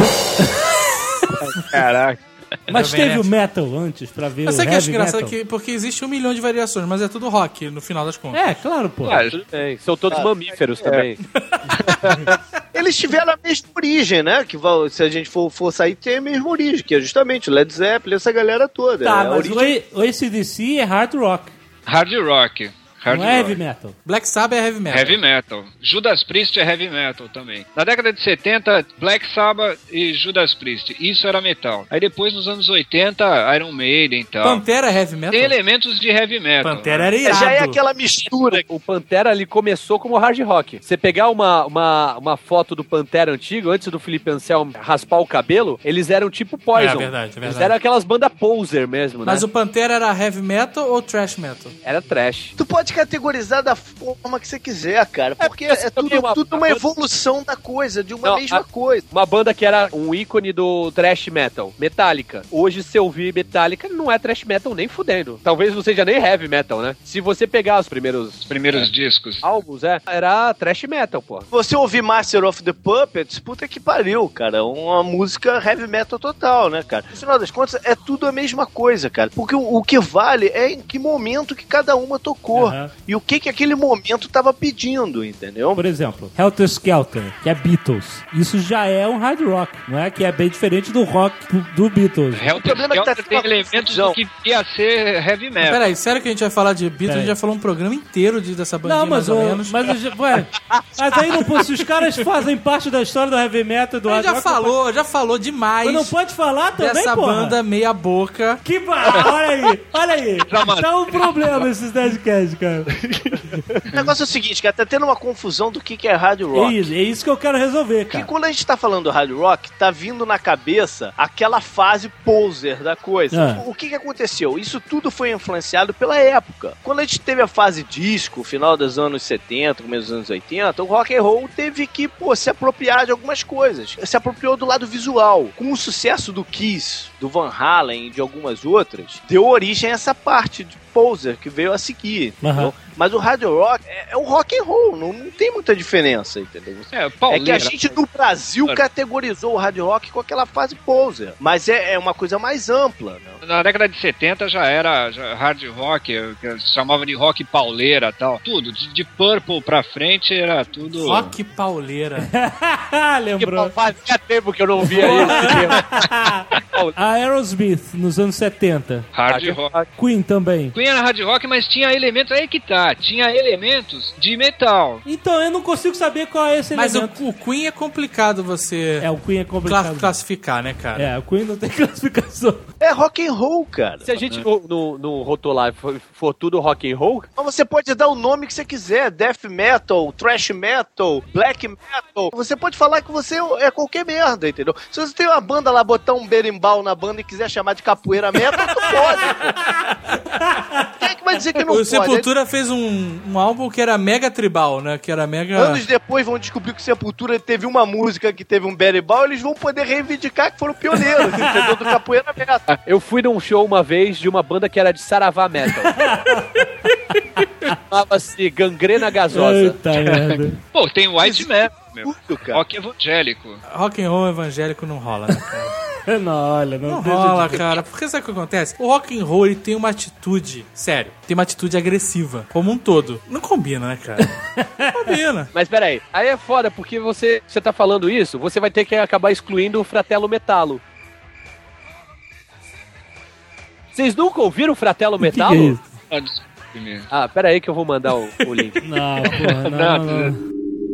Caraca. Mas Jovem teve o Nerd. metal antes pra ver Eu o sei que eu acho heavy engraçado metal? que, porque existe um milhão de variações, mas é tudo rock, no final das contas. É, claro, pô. Claro, Tudo bem. São todos Ah, mamíferos também. Eles tiveram a mesma origem, né? Que vai- se a gente for, for sair, tem a mesma origem, que é justamente o Led Zeppelin, essa galera toda. Tá, É a mas origem... o A- o A C D C é hard rock, hard rock. Hard não é heavy rock. metal. Black Sabbath é heavy metal. Heavy metal. Judas Priest é heavy metal também. Na década de setenta, Black Sabbath e Judas Priest. Isso era metal. Aí depois, nos anos oitenta, Iron Maiden e tal. Pantera é heavy metal? Tem elementos de heavy metal. Pantera era É, irado. já é aquela mistura. O Pantera ali começou como hard rock. Você pegar uma, uma, uma foto do Pantera antigo, antes do Felipe Anselmo raspar o cabelo, eles eram tipo Poison. É verdade, é verdade. Eles eram aquelas bandas poser mesmo, né? Mas o Pantera era heavy metal ou trash metal? Era trash. Tu pode categorizar da forma que você quiser, cara. Porque é, porque tudo, também uma- tudo uma evolução da coisa, de uma Não, mesma a- coisa. Uma banda que era um ícone do thrash metal, Metallica. Hoje, se eu ouvir Metallica, não é thrash metal nem fudendo. Talvez não seja nem heavy metal, né? Se você pegar os primeiros Os primeiros discos. álbuns, é, era thrash metal, pô. Você ouvir Master of the Puppets, puta que pariu, cara. Uma música heavy metal total, né, cara? No final das contas, é tudo a mesma coisa, cara. Porque o, o que vale é em que momento que cada uma tocou. Aham. Aham. e o que que aquele momento tava pedindo, entendeu? Por exemplo, Helter Skelter, que é Beatles. Isso já é um hard rock, não é? Que é bem diferente do rock do Beatles. Helter problema é que tá Skelter tem tendo uma elementos confusão. do que ia ser heavy metal. Peraí, sério que a gente vai falar de Beatles? A gente Peraí. já falou um programa inteiro de, dessa bandinha, Não, mas, mais ou o, menos. mas, o- ué, mas aí não pô, se os caras fazem parte da história do heavy metal e do A hard gente já rock, falou, já falou demais mas não pode falar também, dessa porra? banda meia boca. Que barra, olha aí, olha aí. Tá um problema esses Nerdcast, cara. O negócio é o seguinte, cara, tá tendo uma confusão do que que é hard É rock. isso, é isso que eu quero resolver, Porque cara. quando a gente tá falando do hard rock, tá vindo na cabeça aquela fase poser da coisa. Ah. O que que aconteceu? Isso tudo foi influenciado pela época. Quando a gente teve a fase disco, final dos anos setenta, começo dos anos oitenta, o rock and roll teve que, pô, se apropriar de algumas coisas. Se apropriou do lado visual. Com o sucesso do Kiss, do Van Halen e de algumas outras, deu origem a essa parte de poser que veio a seguir, entendeu? Aham. Mas o hard rock é, é o rock and roll, não, não tem muita diferença, entendeu? É, É pauleira. que a gente no Brasil categorizou o hard rock com aquela fase poser. Mas é, é uma coisa mais ampla, né? Na década de setenta já era já hard rock, que se chamava de rock pauleira e tal. Tudo, de, de Purple pra frente era tudo... Rock pauleira. Lembrou? Fazia tempo que eu não via isso. A Aerosmith, nos anos setenta. Hard rock. Queen também. Queen era hard rock, mas tinha elementos, aí que tá, tinha elementos de metal. Então, eu não consigo saber qual é esse Mas o, elemento. o Queen é complicado você É, o Queen é cla- complicado. classificar, né, cara? É, o Queen não tem classificação. É rock and roll, cara. Se a gente no, no, no rotular for, for tudo rock and roll, Mas você pode dar o nome que você quiser, death metal, thrash metal, black metal. Você pode falar que você é qualquer merda, entendeu? Se você tem uma banda lá, botar um berimbau na banda e quiser chamar de capoeira metal, tu pode. Pô. Quem é que vai dizer que não O pode? Sepultura fez um, um álbum que era mega tribal, né? Que era mega... Anos depois vão descobrir que o Sepultura teve uma música que teve um berimbau, eles vão poder reivindicar que foram pioneiros, entendeu? Do capoeira metal. eu fui num show uma vez de uma banda que era de Saravá Metal. Chamava-se Gangrena Gasosa. Eita merda. Pô, tem white metal, meu. Tudo, cara. Rock evangélico. Rock and roll evangélico não rola, né, cara? Não, olha, não, Não deixa rola, de- cara. Porque sabe o que acontece? O rock and roll, ele tem uma atitude, sério, tem uma atitude agressiva, como um todo. Não combina, né, cara? Não combina. Mas peraí, aí é foda, porque você, você tá falando isso, você vai ter que acabar excluindo o Fratello Metalo. Vocês nunca ouviram o Fratello O que que é Metalo? isso? Ah, desculpe-me. Ah, pera aí que eu vou mandar o, o link. Não, porra, não, não.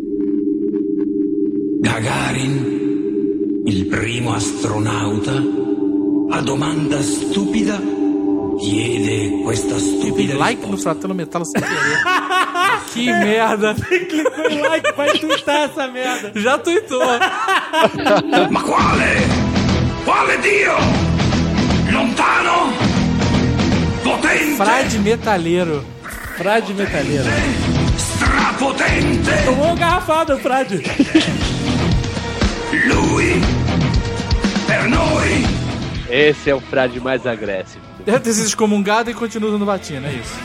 Gagarin, il primo astronauta, a domanda stupida chiede questa Tem stupida like no risposta. Fratello Metal sem querer. Que merda. Clicou em like, vai twittar essa merda. Já tuitou. Ma quale? Quale Dio? Lontano? Potente? Frade metaleiro. Frade metaleiro. Strapotente? Tomou uma garrafada, Frade. Lui? Per noi? Esse é o frade mais agressivo. Deve ter sido excomungado e continua usando batina, é isso.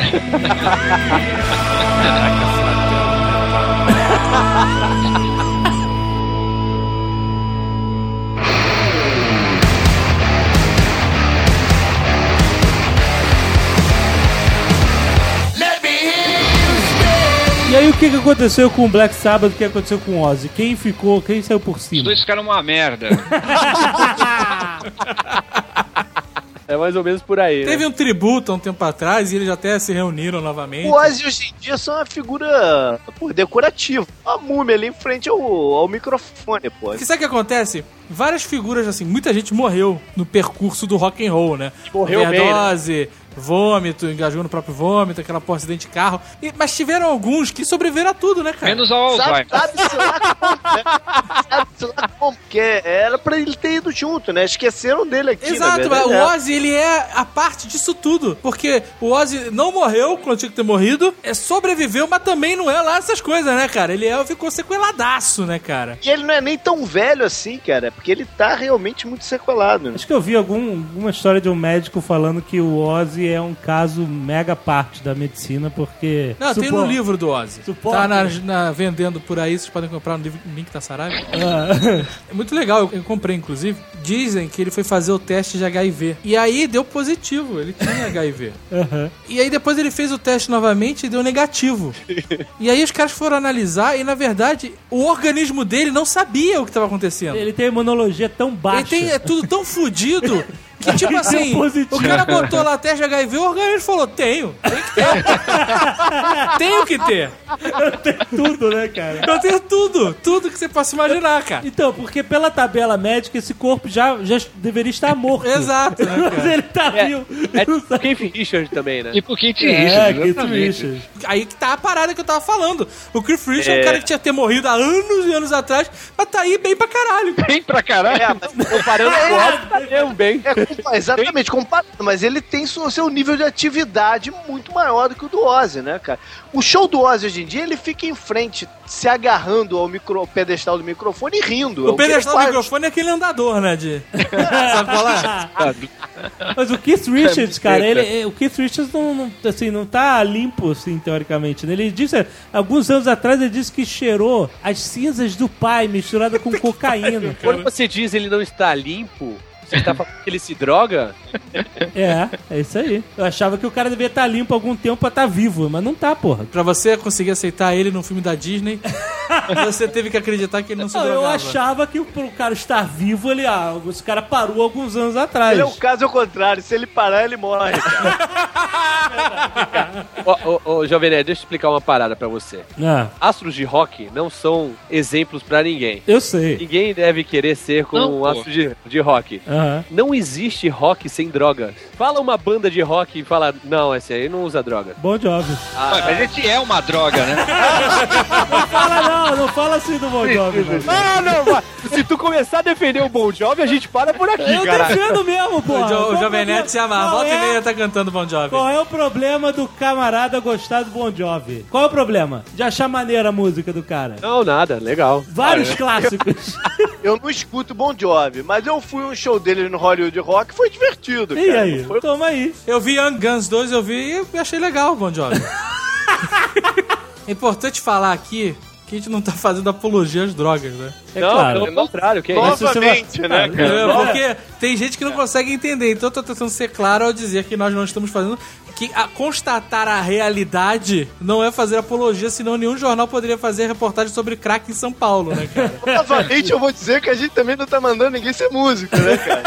E aí, o que, que aconteceu com o Black Sabbath? O que aconteceu com o Ozzy? Quem ficou? Quem saiu por Os cima? dois ficaram uma merda. É mais ou menos por aí, Teve né? um tributo há um tempo atrás e eles até se reuniram novamente. O Ozzy hoje em dia é só uma figura pô, decorativa. Uma múmia ali em frente ao, ao microfone, pô. Porque sabe o que acontece? Várias figuras, assim, muita gente morreu no percurso do rock and roll, né? Morreu bem, né? Overdose, vômito, engajou no próprio vômito, aquela porra, acidente de carro. E- mas tiveram alguns que sobreviveram a tudo, né, cara? Menos ao Sabe, Alzheimer. sabe-se lá como, né? Sabe-se lá como, porque era pra ele ter ido junto, né? Esqueceram dele aqui, na Exato, verdade, o é. Ozzy, ele é a parte disso tudo. Porque o Ozzy não morreu quando tinha que ter morrido, é, sobreviveu, mas também não é lá essas coisas, né, cara? Ele é, ficou sequeladaço, né, cara? E ele não é nem tão velho assim, cara. porque ele tá realmente muito sequelado. Acho que eu vi algum, alguma história de um médico falando que o Ozzy é um caso mega parte da medicina, porque... Não, tem no livro do Ozzy. Suporta. Tá na, na- vendendo por aí, vocês podem comprar no livro- no link da Saraiva. É muito legal, eu, eu comprei inclusive. Dizem que ele foi fazer o teste de H I V. E aí deu positivo, ele tinha H I V. Aham. E aí depois ele fez o teste novamente e deu negativo. E aí os caras foram analisar e, na verdade, o organismo dele não sabia o que estava acontecendo. Ele tem imunologia tão baixa. Ele tem é tudo tão fudido que, tipo assim, Deu positivo. o cara botou lá teste de H I V, o organismo falou, tenho, tem que ter. Tenho que ter. Tem tudo, né, cara? Eu tenho tudo, tudo que você possa imaginar, cara. Então, porque pela tabela médica, esse corpo já, já deveria estar morto. Exato, né, Mas cara? ele tá É, vivo. é tipo Keith Richards também, né? E por Keith É, Richards, Keith exatamente. Richards. Aí que tá a parada que eu tava falando. O Cliff Richard é um É. cara que tinha ter morrido há anos e anos atrás, mas tá aí bem pra caralho. Bem pra caralho. É, mas Comparando com o Ozzy, tá mesmo bem. É, compa- exatamente, comparado, mas ele tem seu, seu nível de atividade muito maior do que o do Ozzy, né, cara? O show do Ozzy hoje em dia, ele fica em frente, se agarrando ao, micro, ao pedestal do microfone e rindo. O que ele pedestal do faz. microfone é aquele andador, né, de... Sabe qual é? Mas o Keith Richards, cara, ele, o Keith Richards não, não, assim, não tá limpo, assim, teoricamente. Né? Ele disse, alguns anos atrás, ele disse que cheirou as cinzas do pai misturada com cocaína. Quando você diz ele não está limpo, você está falando que ele se droga? É, é isso aí. Eu achava que o cara devia estar limpo há algum tempo pra estar vivo, mas não tá, porra. Pra você conseguir aceitar ele num filme da Disney, você teve que acreditar que ele não se Não, eu drogava. achava que pro cara estar vivo, ele, ah, esse cara parou alguns anos atrás. Ele é o caso ao contrário, se ele parar, ele morre, cara. Ô, ô, ô, Jovem Nerd, deixa eu explicar uma parada pra você. Ah, Astros de rock não são exemplos pra ninguém. eu sei. Ninguém deve querer ser como Não, um pô. astro de, de rock. Aham. Não existe rock sem drogas. Fala uma banda de rock e fala, não, esse aí não usa droga. Bom job. Ué, mas esse é uma droga, né? Não fala não, não fala assim do Bon Jovi, mano. Ah, não, mas se tu começar a defender o Bon Jovi, a gente para por aqui, Eu cara. defendo mesmo, pô. O, jo, o Jovem Nerd se amarra. Qual Volta e é- meia tá cantando Bon Jovi. Qual é o problema do camarada gostar do Bon Jovi? Qual é o problema? De achar maneira a música do cara? Não, nada, legal. Vários clássicos. Eu não escuto Bon Jovi, mas eu fui um show dele no Hollywood Rock, foi divertido, E cara. aí? Foi... Toma aí. Eu vi Young Guns dois, eu vi e achei legal o Bon Jovi. É importante falar aqui que a gente não tá fazendo apologia às drogas, né? É não, claro. pelo contrário, que é Mas isso? se você Novamente, vai- né, Ah, cara? É, porque tem gente que não consegue entender. Então eu tô tentando ser claro ao dizer que nós não estamos fazendo... Que a constatar a realidade não é fazer apologia, senão nenhum jornal poderia fazer reportagem sobre crack em São Paulo, né, cara? Novamente eu vou dizer que a gente também não tá mandando ninguém ser músico, né, cara?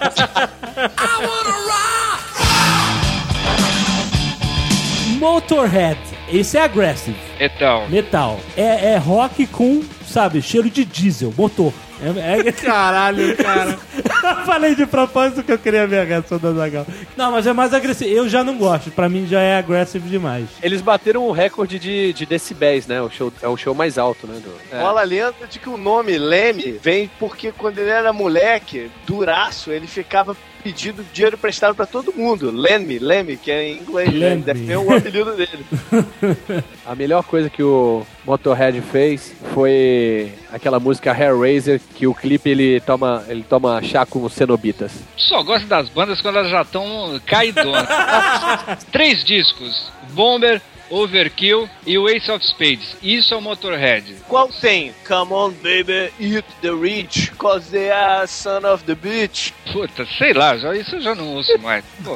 Motorhead. Esse é aggressive. Então, Metal. É, é rock com, sabe, cheiro de diesel, motor. É, é... Caralho, cara. Eu falei de propósito que eu queria ver a reação da Zagal. Não, mas é mais agressivo. Eu já não gosto. Pra mim já é agressivo demais. Eles bateram o recorde de, de decibéis, né? O show, é o show mais alto, né? Do... É. Rola a lenda de que o nome Leme vem porque quando ele era moleque, duraço, ele ficava pedindo dinheiro emprestado pra todo mundo. Leme, Leme, que é em inglês, né? Leme. Deve ter o apelido dele. A melhor coisa que o Motorhead fez foi aquela música Hellraiser, que o clipe ele toma, ele toma chá com cenobitas. só gosto das bandas quando elas já estão caidonas. Três discos: Bomber, Overkill e o Ace of Spades. Isso é o Motorhead. Qual tem? Come on, baby, eat the rich, cause they are son of the bitch. Puta, sei lá, já, isso eu já não ouço mais. Pô,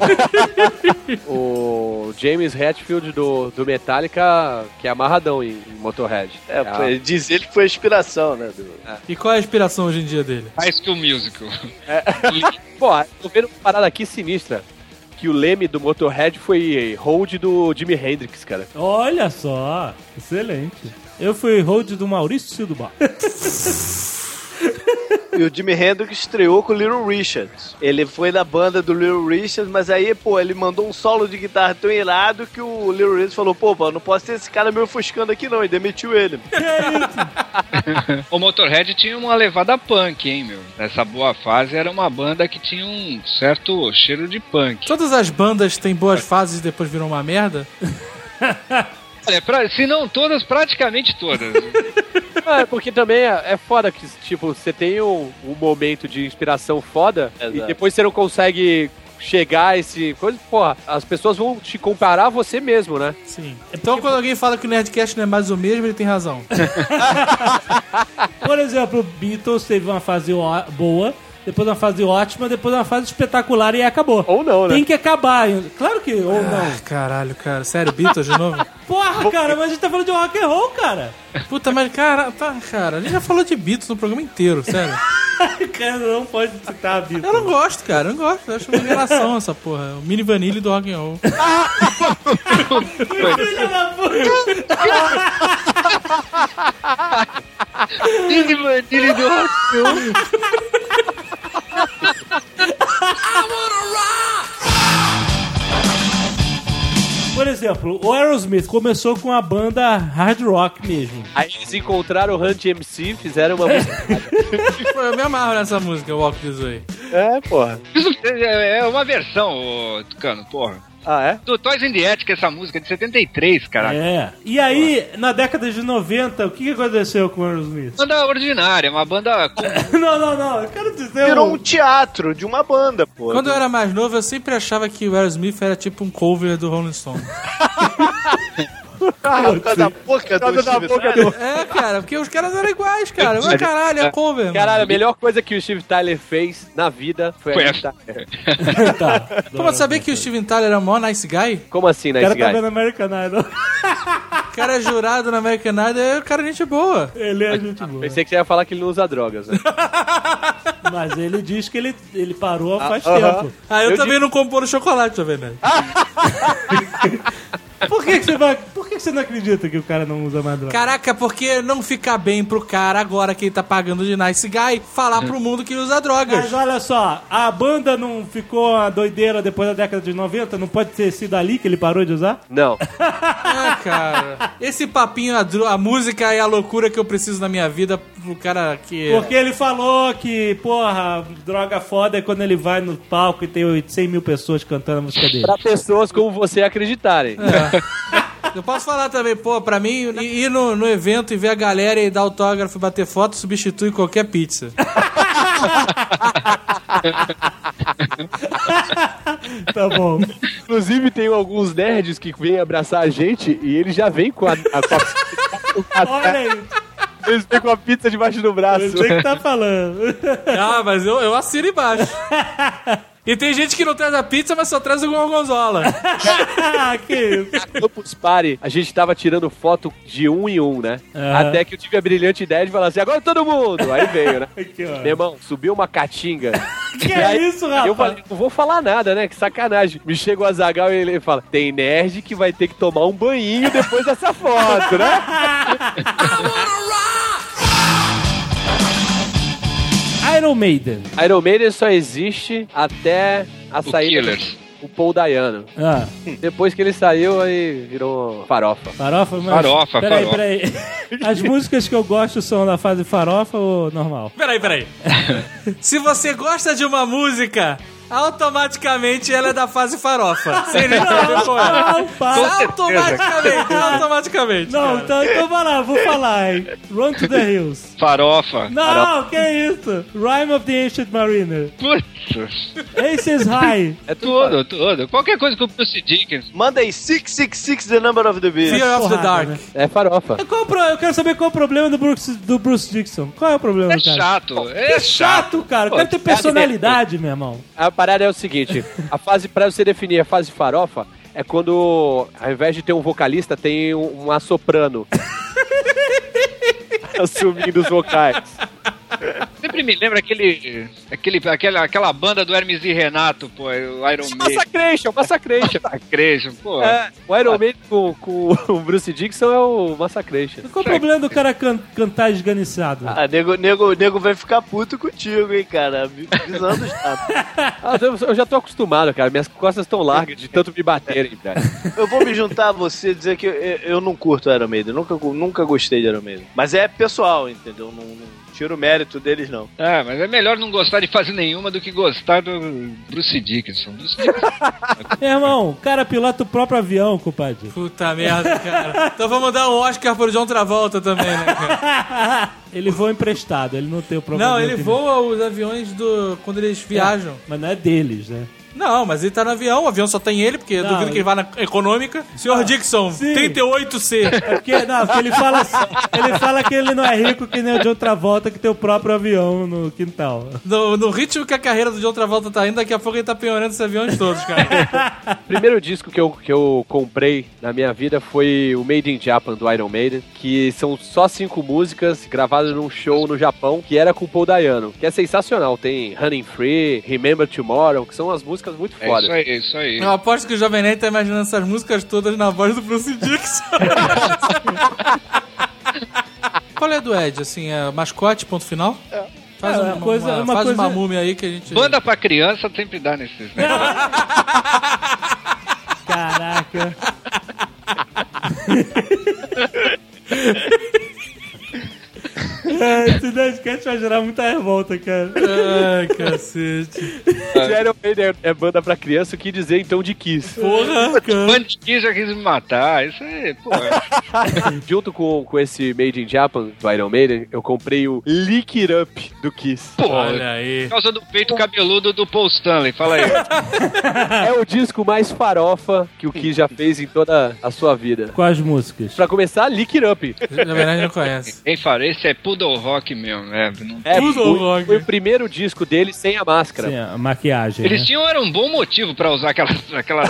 O James Hetfield do, do Metallica, que é amarradão em, em Motorhead. É, Ah, foi- diz ele que foi a inspiração, né? Do... E qual é a inspiração hoje em dia dele? High School Musical. Pô, tô vendo uma parada aqui sinistra. Que o leme do Motorhead foi hold do Jimi Hendrix, cara. Olha só. Excelente. Eu fui hold do Maurício do Bar. E o Jimi Hendrix estreou com o Little Richards. Ele foi da banda do Little Richards, mas aí, pô, ele mandou um solo de guitarra tão irado que o Little Richards falou, pô, pô, não posso ter esse cara me ofuscando aqui não, e demitiu ele. O Motorhead tinha uma levada punk, hein, meu? Nessa boa fase era uma banda que tinha um certo cheiro de punk. Todas as bandas têm boas fases e depois viram uma merda? Olha, pra, se não todas, praticamente todas. É, porque também é, é foda que, tipo, você tem um, um momento de inspiração foda Exato. e depois você não consegue chegar a esse coisa, porra, as pessoas vão te comparar a você mesmo, né? Sim. Então, quando alguém fala que o Nerdcast não é mais o mesmo, ele tem razão. Por exemplo, Beatles teve uma fase ó- boa, depois uma fase ótima, depois uma fase espetacular e acabou. Ou não, né? Tem que acabar. Claro que ou não. Caralho, cara. Sério, Beatles de novo? Porra, cara, mas a gente tá falando de rock and roll, cara. Puta, mas cara, tá, cara, a gente já falou de Beatles no programa inteiro, sério. Cara, não pode citar a Beatles. Eu não gosto, cara, eu não gosto. Eu acho uma enganação essa porra. O mini vanille do rock and roll. Filha da puta. Mini vanille do rock and roll. Por exemplo, o Aerosmith começou com a banda hard rock mesmo. Aí eles encontraram o Hunt M C, fizeram uma música. Pô, eu me amarro nessa música, Walk This Way. É, porra. Isso é é uma versão, ô, Tucano, porra. Ah, é? Do Toys in the Attic, essa música é de setenta e três, caralho. É. E aí, na década de noventa, o que que aconteceu com o Aerosmith? Banda ordinária, uma banda com Não, não, não. Eu quero dizer... Virou um- um teatro de uma banda, pô. Quando eu era mais novo, eu sempre achava que o Aerosmith era tipo um cover do Rolling Stone. Ah, por causa da boca do Steve Tyler. É, cara, porque os caras eram iguais, cara. Ué, caralho, é cover, mano. Caralho, a melhor coisa que o Steve Tyler fez na vida foi, Foi a a- Tyler. Tá. Pô, mas sabia que o Steven Tyler era mó nice guy? Como assim, O né, cara esse tá guy? vendo American Idol. O cara é jurado na American Idol, é o cara gente boa. Ele é gente boa. Pensei que você ia falar que ele não usa drogas, né? Mas ele diz que ele, ele parou faz aham. tempo. Ah, eu, Eu também não compro no chocolate, tá vendo? Por que, que você vai... Por que, que você não acredita que o cara não usa mais droga? Caraca, porque não fica bem pro cara, agora que ele tá pagando de nice guy, falar pro mundo que ele usa drogas. Mas olha só, a banda não ficou a doideira depois da década de noventa? Não pode ter sido ali que ele parou de usar? Não. Ah, cara. Esse papinho, a, dro- a música é a loucura que eu preciso na minha vida pro cara que... Porque ele falou que, porra, droga foda é quando ele vai no palco e tem cem mil pessoas cantando a música dele. Pra pessoas como você acreditarem. Eu posso falar também, pô, pra mim, ir no, no evento e ver a galera e dar autógrafo e bater foto substitui qualquer pizza. Tá bom. Inclusive, tem alguns nerds que vêm abraçar a gente e eles já vêm com a... a, com a- Olha aí, eles vêm com a pizza debaixo do braço. eu sei o que tá falando. Ah, mas eu, eu assino embaixo. E tem gente que não traz a pizza, mas só traz o gorgonzola. Que isso? Na Campus Party, a gente tava tirando foto de um em um, né? É. Até que eu tive a brilhante ideia de falar assim, agora todo mundo! Aí veio, né? Aqui, ó. Meu irmão, subiu uma caatinga. Que E é aí, isso, rapaz? Eu falei, não vou falar nada, né? Que sacanagem. Me chega o Azaghal e ele fala, tem nerd que vai ter que tomar um banhinho depois dessa foto, né? Iron Maiden. Iron Maiden só existe até a o saída Killers. do Paul Dayano. Ah, Depois que ele saiu, aí virou farofa. farofa? Mas... Farofa, peraí, farofa. Peraí, As músicas que eu gosto são da fase farofa ou normal? Peraí, peraí. Se você gosta de uma música, automaticamente ela é da fase farofa. Sem nem saber qual é. Não, para. Automaticamente, automaticamente. Não, cara. então, então vai lá, vou falar, hein. Run to the Hills. Farofa. Não, que isso? Rhyme of the Ancient Mariner. Putz. Aces High. É tudo. Tudo, tudo. Qualquer coisa com o Bruce Dickens. Manda aí, seis seis seis, The Number of the Beast. Fear of the Porrada, Dark. né? É farofa. Qual o pro- Eu quero saber qual é o problema do Bruce, do Bruce Dixon. Qual é o problema É do cara? chato. Que É chato, cara. Eu Pô, quero ter cara, personalidade, meu irmão. A parada é o seguinte, a fase, pra você definir a fase farofa, é quando, ao invés de ter um vocalista, tem um- uma soprano. Assumindo os vocais. Sempre me lembra aquele, aquele, aquela, aquela banda do Hermes e Renato, pô, o Iron Maiden. Massacration, Massacration. Massacration, pô. É, o Iron Maiden com, com o Bruce Dixon é o Massacration. Qual o problema do cara can- cantar esganiçado? Ah, nego, nego, nego vai ficar puto contigo, hein, cara. Visando os tapos. Ah, eu, eu já tô acostumado, cara. Minhas costas estão largas de tanto me baterem, velho. Eu vou me juntar a você e dizer que eu, eu não curto Iron Maiden. Nunca, nunca gostei de Iron Maiden. Mas é pessoal, entendeu? Não, não- tiro o mérito deles, não. Ah, mas é melhor não gostar de fazer nenhuma do que gostar do Bruce Dickinson. Bruce Dickinson. Meu irmão, o cara pilota o próprio avião, compadre. Puta merda, cara. Então vamos dar um Oscar pro John Travolta também, né, cara? Ele voa emprestado, ele não tem o próprio Não, avião ele que- voa os aviões do quando eles viajam. Mas não é deles, né? Não, mas ele tá no avião, o avião só tem ele, porque eu Não, duvido ele- que ele vá na econômica. Senhor Dixon, Sim. trinta e oito C. É porque, não, porque ele fala, ele fala que ele não é rico que nem o John Travolta, que tem o próprio avião no quintal. No, no ritmo que a carreira do John Travolta tá indo, daqui a pouco ele tá pioneando esses aviões todos, cara. O primeiro disco que eu, que eu comprei na minha vida foi o Made in Japan, do Iron Maiden, que são só cinco músicas gravadas num show no Japão, que era com o Paul Dayano, que é sensacional. Tem Running Free, Remember Tomorrow, que são as músicas muito É fodas. isso aí, isso aí. Eu aposto que o Jovem Nerd tá imaginando essas músicas todas na voz do Bruce Dixon. Qual é do Ed, assim, é mascote, ponto final? É. Faz, É, uma, uma coisa- uma, uma faz coisa- uma múmia aí que a gente... Banda pra criança sempre dá nesses, né? Caraca. É, esse Nerdcast vai gerar muita revolta, cara. Ai, cacete. Se Iron Maiden é, é banda pra criança, o que dizer então de Kiss? Porra, cara. Band Kiss já quis me matar, isso aí, pô. Junto com, com esse Made in Japan do Iron Maiden, eu comprei o Lick It Up do Kiss. Pô, Olha aí. por causa do peito cabeludo do Paul Stanley, fala aí. É o disco mais farofa que o Kiss já fez em toda a sua vida. Quais músicas? Pra começar, Lick It Up. Na verdade, não conhece. Quem fala, esse é Poodle Rock mesmo, né? Não- É, Tudo foi, rock. foi o primeiro disco dele sem a máscara. Sim, a maquiagem. Eles né? tinham era um bom motivo pra usar aquela, aquela...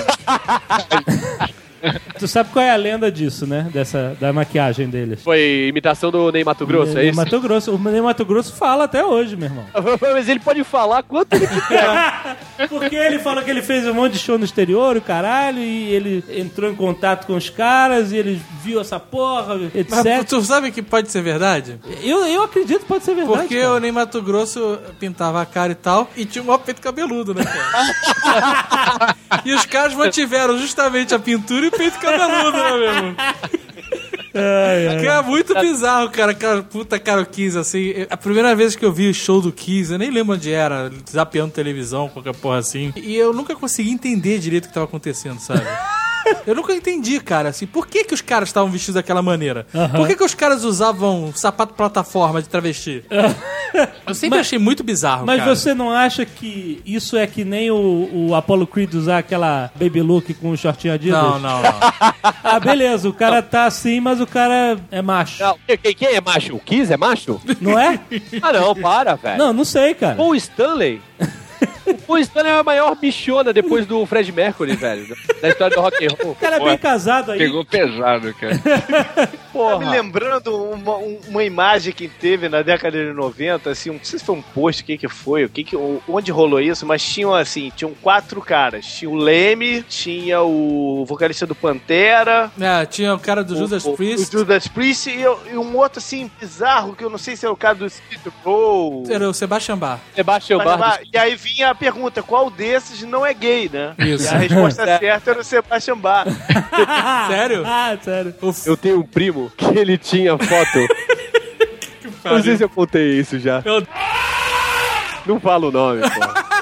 Tu sabe qual é a lenda disso, né? Dessa, da maquiagem deles. Foi imitação do Ney Mato Grosso, é Ney isso? Mato Grosso. O Ney Mato Grosso fala até hoje, meu irmão. Mas ele pode falar quanto ele quiser. Porque ele falou que ele fez um monte de show no exterior, o caralho, e ele entrou em contato com os caras, e ele viu essa porra, Mas etcétera. tu sabe que pode ser verdade? Eu, eu acredito que pode ser verdade. Porque cara. o Ney Mato Grosso pintava a cara e tal, e tinha um maior peito cabeludo, né, cara? E os caras mantiveram justamente a pintura e o peito cabeludo, né, meu irmão? Que é muito bizarro, cara. cara puta, cara, o Kiss, assim. A primeira vez que eu vi o show do Kiss, eu nem lembro onde era, zapeando televisão, qualquer porra assim. E eu nunca consegui entender direito o que tava acontecendo, sabe? Eu nunca entendi, cara, assim, por que que os caras estavam vestidos daquela maneira? Aham. Por que que os caras usavam sapato plataforma de travesti? Eu sempre Mas- achei muito bizarro, Mas cara. você não acha que isso é que nem o, o Apollo Creed usar aquela baby look com o shortinho Adidas? Não, não, não. Ah, beleza, o cara tá assim, mas o cara é macho. Não, quem, quem é macho? O Kiss é macho? Não é? Ah, não, para, velho. Não, não sei, cara. Paul Stanley? O Paul Stanley é a maior bichona depois do Fred Mercury, velho. Da história do rock and roll. O cara é bem casado aí. Pegou pesado, cara. Tá me Porra. lembrando uma, um- uma imagem que teve na década de noventa, assim, não sei se foi um post, o que que foi, o que que, o- onde rolou isso, mas tinham, assim, tinham quatro caras. Tinha o Leme, tinha o vocalista do Pantera, É, tinha o cara do Judas o, Priest. o Judas Priest e, e um outro, assim, bizarro, que eu não sei se é o cara do Skid Row. Era o Sebastian Bach. Sebastian Bach. E aí vinha a pergunta, qual desses não é gay, né? Isso. E a resposta certa era o Sebastian Bach. Sério? Ah, sério. Eu tenho um primo que ele tinha foto. Não sei se eu contei isso já. Meu- Não falo o nome, pô.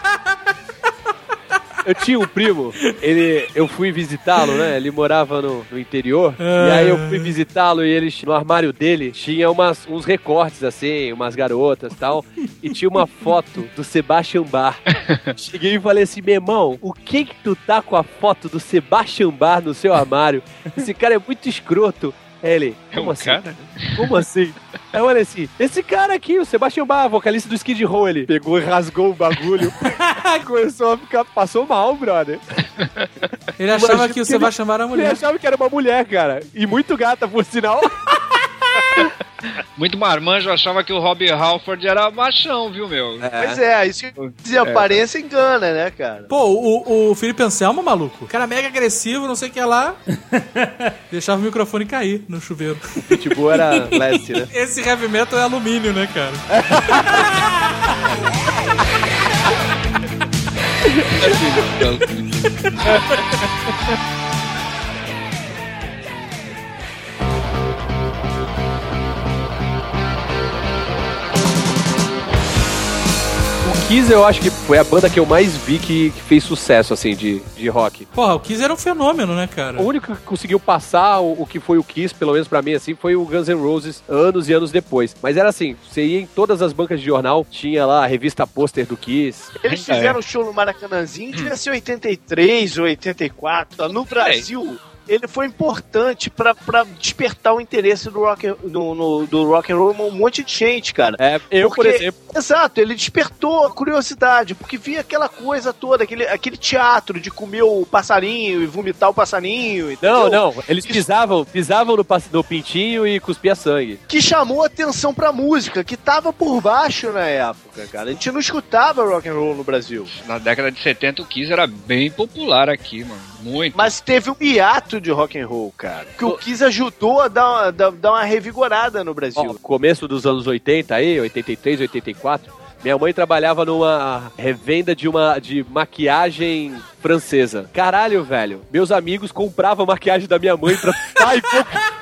Eu tinha um primo, ele, eu fui visitá-lo, né? Ele morava no, no interior. E aí eu fui visitá-lo e ele, no armário dele, tinha umas, uns recortes, assim, umas garotas e tal. E tinha uma foto do Sebastian Bach. Cheguei e falei assim, meu irmão, o que que tu tá com a foto do Sebastian Bach no seu armário? Esse cara é muito escroto. Aí ele, como um assim? cara? Como assim? Aí eu olhei assim, esse cara aqui, o Sebastian Bach, vocalista do Skid Row, ele pegou e rasgou o bagulho. Começou a ficar, passou mal, brother. Ele achava Imagina que o que ele- Sebastian Bach era Ele mulher. achava que era uma mulher, cara. E muito gata, por sinal. Muito marmanjo achava que o Robbie Halford era machão, viu, meu? Pois é, isso que eu dizia, aparência engana, né, cara? Pô, o, o Felipe Anselmo, maluco. Cara mega agressivo, não sei o que lá. Deixava o microfone cair no chuveiro. Tipo, era leste, né? Esse heavy metal é alumínio, né, cara? Kiss eu acho que foi a banda que eu mais vi que, que fez sucesso, assim, de, de rock. Porra, o Kiss era um fenômeno, né, cara? O único que conseguiu passar o, o que foi o Kiss, pelo menos pra mim, assim, foi o Guns N' Roses anos e anos depois. Mas era assim, você ia em todas as bancas de jornal, tinha lá a revista pôster do Kiss. Eles fizeram o show no Maracanãzinho, devia ser oitenta e três ou oitenta e quatro. No Brasil... ele foi importante pra, pra despertar o interesse do rock, do, no, do rock and roll um monte de gente, cara. É, eu, porque, por exemplo. Exato, ele despertou a curiosidade, porque via aquela coisa toda, aquele, aquele teatro de comer o passarinho e vomitar o passarinho. Entendeu? Não, não, eles pisavam, pisavam no, no pintinho e cuspia sangue. Que chamou atenção pra música, que tava por baixo na época, cara. A gente não escutava rock and roll no Brasil. Na década de setenta o Kiss era bem popular aqui, mano. Muito. Mas teve um hiato de rock and roll, cara. Que o Kiss ajudou a dar uma, dar, dar uma revigorada no Brasil. Ó, começo dos anos oitenta aí, oitenta e três, oitenta e quatro, minha mãe trabalhava numa revenda de uma de maquiagem francesa. Caralho, velho. Meus amigos compravam maquiagem da minha mãe pra ficar e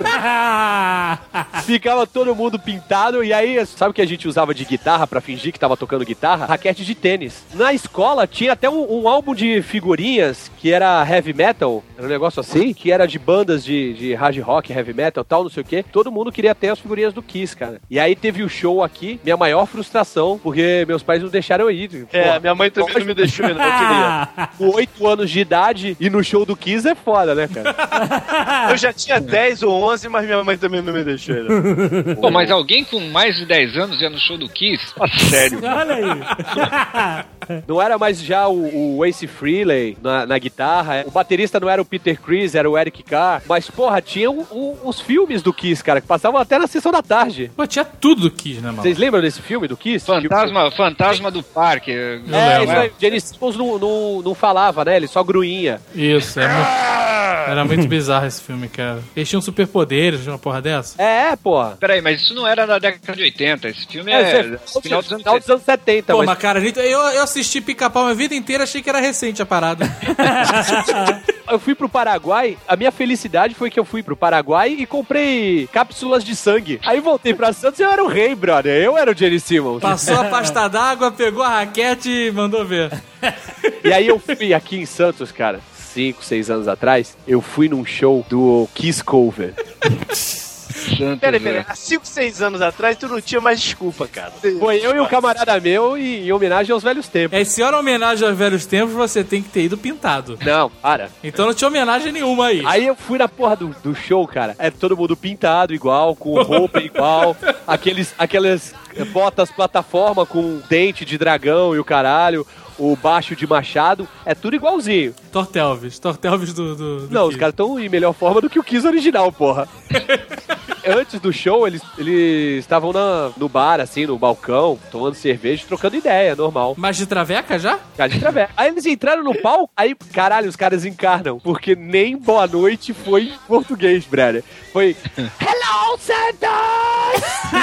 ficava todo mundo pintado. E aí, sabe o que a gente usava de guitarra pra fingir que tava tocando guitarra? Raquete de tênis. Na escola tinha até um, um álbum de figurinhas que era heavy metal. Era um negócio assim, que era de bandas de, de hard rock, heavy metal, tal, não sei o quê. Todo mundo queria ter as figurinhas do Kiss, cara. E aí teve o show aqui, minha maior frustração, porque meus pais não deixaram eu ir. É, Pô, minha mãe também não me deixou ir, não queria. Com oito anos de idade e no show do Kiss é foda, né, cara? Eu já tinha dez ou onze, mas minha mãe também não me deixou ir. Pô, mas alguém com mais de dez anos ia no show do Kiss? Ah, sério. Olha aí. Não era mais já o, o Ace Frehley na, na guitarra. O baterista não era o Peter Criss, era o Eric Carr. Mas, porra, tinha o, o, os filmes do Kiss, cara, que passavam até na sessão da tarde. Pô, tinha tudo do Kiss, né, mano? Vocês lembram desse filme do Kiss? Fantasma, Fantasma do Parque. É, isso aí. Gene Simmons não, não, não falava, né? Ele só gruinha. Isso, é muito... Era muito bizarro esse filme, cara. Eles tinham superpoderes, uma porra dessa? É, porra. Peraí, mas isso não era na década de oitenta. Esse filme é, é, é final dos anos, final dos anos setenta. Pô, mas, mas cara, gente, eu, eu assisti Pica-Pau minha vida inteira, achei que era recente a parada. Eu fui pro Paraguai, a minha felicidade foi que eu fui pro Paraguai e comprei cápsulas de sangue. Aí voltei pra Santos e eu era o rei, brother. Eu era o Gene Simmons. Passou a pasta d'água, pegou a raquete e mandou ver. E aí eu fui aqui em Santos, cara, cinco, seis anos atrás, eu fui num show do Kiss Cover. Peraí, peraí, há cinco, seis anos atrás tu não tinha mais desculpa, cara. Foi eu e um camarada meu e, em homenagem aos velhos tempos. É, se era homenagem aos velhos tempos, você tem que ter ido pintado. Não, para. Então não tinha homenagem nenhuma aí. Aí eu fui na porra do, do show, cara. É todo mundo pintado igual, com roupa igual, aqueles, aquelas botas plataforma com dente de dragão e o caralho. O baixo de machado, é tudo igualzinho. Tortelvis, Tortelvis do, do, do Não, Kiss. Os caras estão em melhor forma do que o Kiss original, porra. Antes do show, eles eles estavam na, no bar, assim, no balcão, tomando cerveja, trocando ideia, normal. Mas de traveca já? Já de traveca. Aí eles entraram no palco, aí, caralho, os caras encarnam, porque nem boa noite foi em português, brother. Foi, Hello, Santos!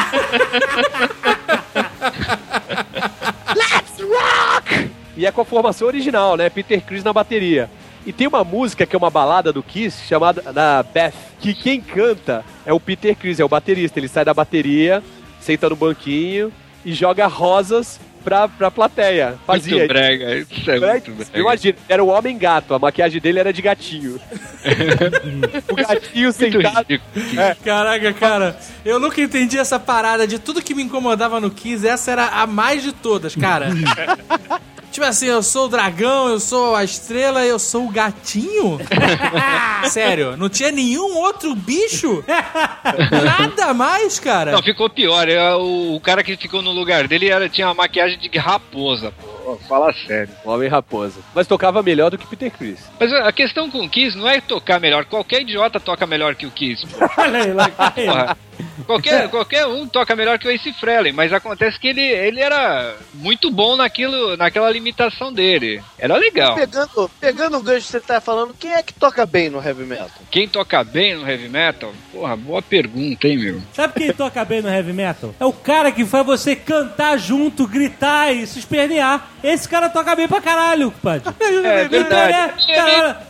Let's rock! E é com a formação original, né? Peter Criss na bateria. E tem uma música que é uma balada do Kiss, chamada da Beth, que quem canta é o Peter Criss, é o baterista. Ele sai da bateria, senta no banquinho e joga rosas pra, pra plateia. Fazia. Muito brega, isso é muito brega. Imagina, era o homem gato, a maquiagem dele era de gatinho. O gatinho sentado. É. Caraca, cara, eu nunca entendi essa parada de tudo que me incomodava no Kiss, essa era a mais de todas, cara. Tipo assim, eu sou o dragão, eu sou a estrela, eu sou o gatinho? Sério, não tinha nenhum outro bicho? Nada mais, cara? Não, ficou pior. Eu, o, o cara que ficou no lugar dele era, tinha uma maquiagem de raposa, pô. Fala sério. O homem raposa. Mas tocava melhor do que Peter Criss. Mas a questão com o Kiss não é tocar melhor. Qualquer idiota toca melhor que o Kiss. Olha aí, lá. Porra. Qualquer, qualquer um toca melhor que o Ace Frehley, mas acontece que ele, ele era muito bom naquilo, naquela limitação dele. Era legal. Pegando, pegando o gancho que você tá falando, quem é que toca bem no heavy metal? Quem toca bem no heavy metal? Porra, boa pergunta, hein, meu? Sabe quem toca bem no heavy metal? É o cara que faz você cantar junto, gritar e se espernear. Esse cara toca bem pra caralho, compadre. É verdade. Cara,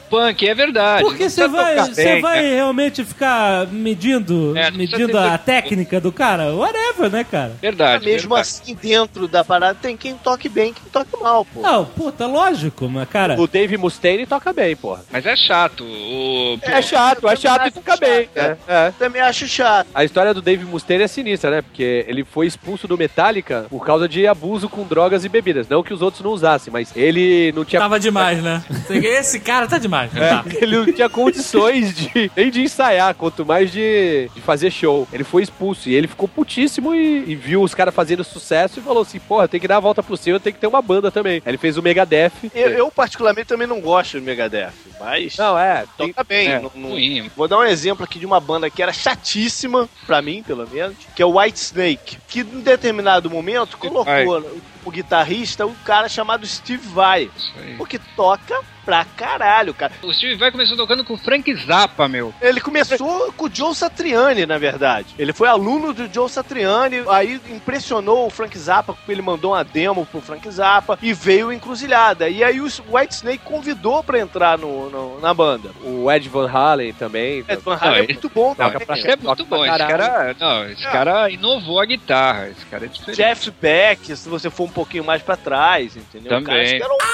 punk, é verdade. Porque Não você precisa vai, tocar você bem, vai né? realmente ficar medindo, É, não precisa medindo ter- a técnica do cara? Whatever, né, cara? Verdade. Mesmo verdade. assim, dentro da parada, tem quem toque bem e quem toque mal, pô. Não, puta, lógico, mas, cara... O Dave Mustaine toca bem, porra. Mas é chato. O... É chato, é chato e toca bem. É, é. Também acho chato. A história do Dave Mustaine é sinistra, né? Porque ele foi expulso do Metallica por causa de abuso com drogas e bebidas. Não que os outros não usassem, mas ele não tinha... Tava demais, né? Esse cara tá demais. É, Tá. ele não tinha condições de nem de ensaiar, quanto mais de, de fazer show. Ele foi expulso e ele ficou putíssimo e, e viu os caras fazendo sucesso e falou assim, porra, tem que dar a volta por cima, tem que ter uma banda também. Aí ele fez o Megadeth. Eu, eu, particularmente, também não gosto do Megadeth, mas... Não, é. Tem... Toca bem. É, não- não- ruim. Vou dar um exemplo aqui de uma banda que era chatíssima, pra mim, pelo menos, que é o White Snake, que em determinado momento colocou Vai. o, o guitarrista um cara chamado Steve Vai, Isso aí. porque toca pra caralho, cara. O Steve Vai começou tocando com o Frank Zappa, meu. Ele começou com o Joe Satriani, na verdade. Ele foi aluno do Joe Satriani, aí impressionou o Frank Zappa, porque ele mandou uma demo pro Frank Zappa e veio Encruzilhada. E aí o White Snake convidou pra entrar no, no- na banda. O Ed Van Halen também. Ed Van Halen Não, é muito bom Toca também. pra Esse é muito Toca pra bom. Esse caralho. cara, não, esse cara inovou a guitarra. Esse cara é diferente. Jeff Beck, se você for um pouquinho mais pra trás, entendeu? Também. Caras que eram-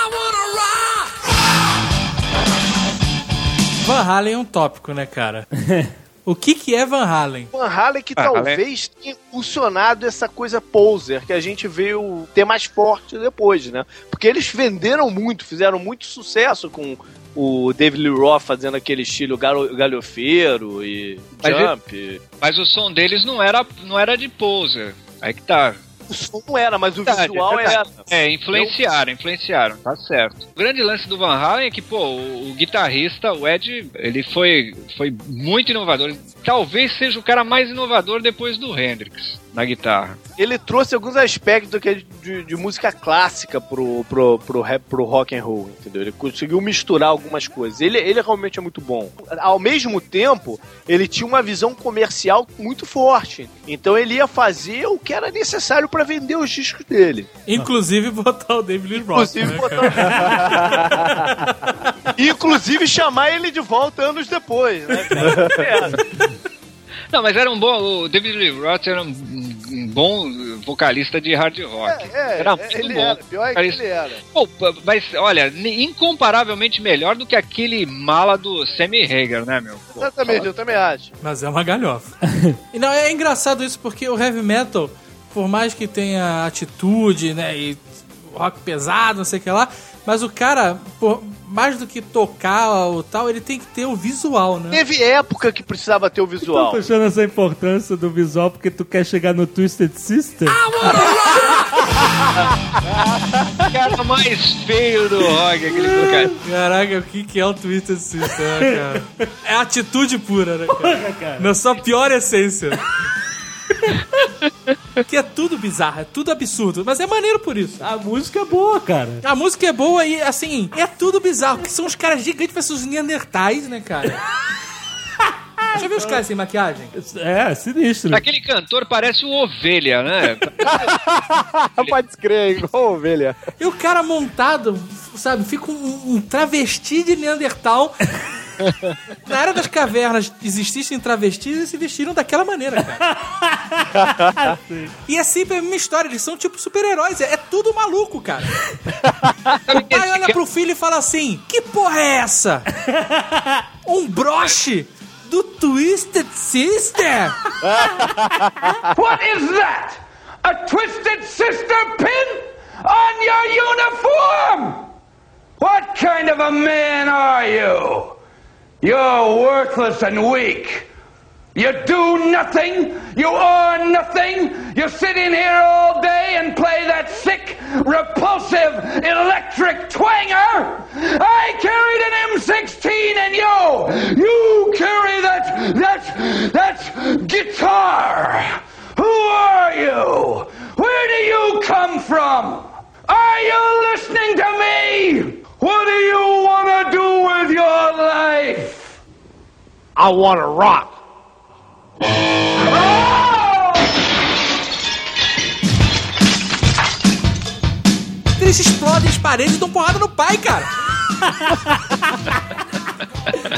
Van Halen é um tópico, né, cara? O que que é Van Halen? Van Halen que Van Halen. talvez tenha impulsionado essa coisa poser que a gente veio ter mais forte depois, né? Porque eles venderam muito, fizeram muito sucesso com o David Lee Roth fazendo aquele estilo galo- galhofeiro e Mas jump. Mas o som deles não era, não era de poser. Aí que tá. O som não era, mas o Verdade, visual é era. verdade. É, influenciaram, influenciaram, tá certo. O grande lance do Van Halen é que, pô, o, o guitarrista, o Ed, ele foi, foi muito inovador. Talvez seja o cara mais inovador depois do Hendrix na guitarra. Ele trouxe alguns aspectos que é de, de música clássica pro, pro, pro, rap, pro rock and roll, entendeu? Ele conseguiu misturar algumas coisas. Ele, ele realmente é muito bom. Ao mesmo tempo, ele tinha uma visão comercial muito forte. Então ele ia fazer o que era necessário pra vender os discos dele. Inclusive botar o David Lee Roth. Inclusive, né, botar... cara? Inclusive chamar ele de volta anos depois, né? Não, mas era um bom. O David Lee Roth era um, um bom vocalista de hard rock. É, era é, muito ele bom. era. Pior é que ele era. Pô, mas olha, incomparavelmente melhor do que aquele mala do Sammy Hagar, né, meu? Pô, Exatamente, eu também acho. Mas é uma galhofa. E não, é engraçado isso porque o heavy metal, por mais que tenha atitude, né, e rock pesado, não sei o que lá, mas o cara, por mais do que tocar ou tal, ele tem que ter o visual, né? Teve época que precisava ter o Tô visual. puxando essa importância do visual porque tu quer chegar no Twisted Sister? o cara mais feio do rock, aquele cara. Caraca, o que que é o Twisted Sister, né, cara? É atitude pura, né, cara? Na sua pior essência. Que é tudo bizarro, é tudo absurdo, mas é maneiro por isso. A música é boa, cara. A música é boa e, assim, é tudo bizarro, porque são os caras gigantes, parece os neandertais, né, cara? Já viu os caras sem maquiagem? É, sinistro. Aquele cantor parece o Ovelha, né? Pode escrever, igual ovelha. E o cara montado, sabe, fica um, um travesti de neandertal. Na era das cavernas existissem travestis e se vestiram daquela maneira, cara. E é sempre a mesma história, eles são tipo super-heróis, é, é tudo maluco, cara. O pai olha pro filho e fala assim: que porra é essa? Um broche do Twisted Sister? What is that? A Twisted Sister pin on your uniform? What kind of a man are you? You're worthless and weak. You do nothing. You earn nothing. You sit in here all day and play that sick, repulsive, electric twanger. I carried an M sixteen and you, you carry that, that, that guitar. Who are you? Where do you come from? Are you listening to me? What do you want to do with your life? I want to rock. Eles explodem as paredes e dão porrada no pai, cara.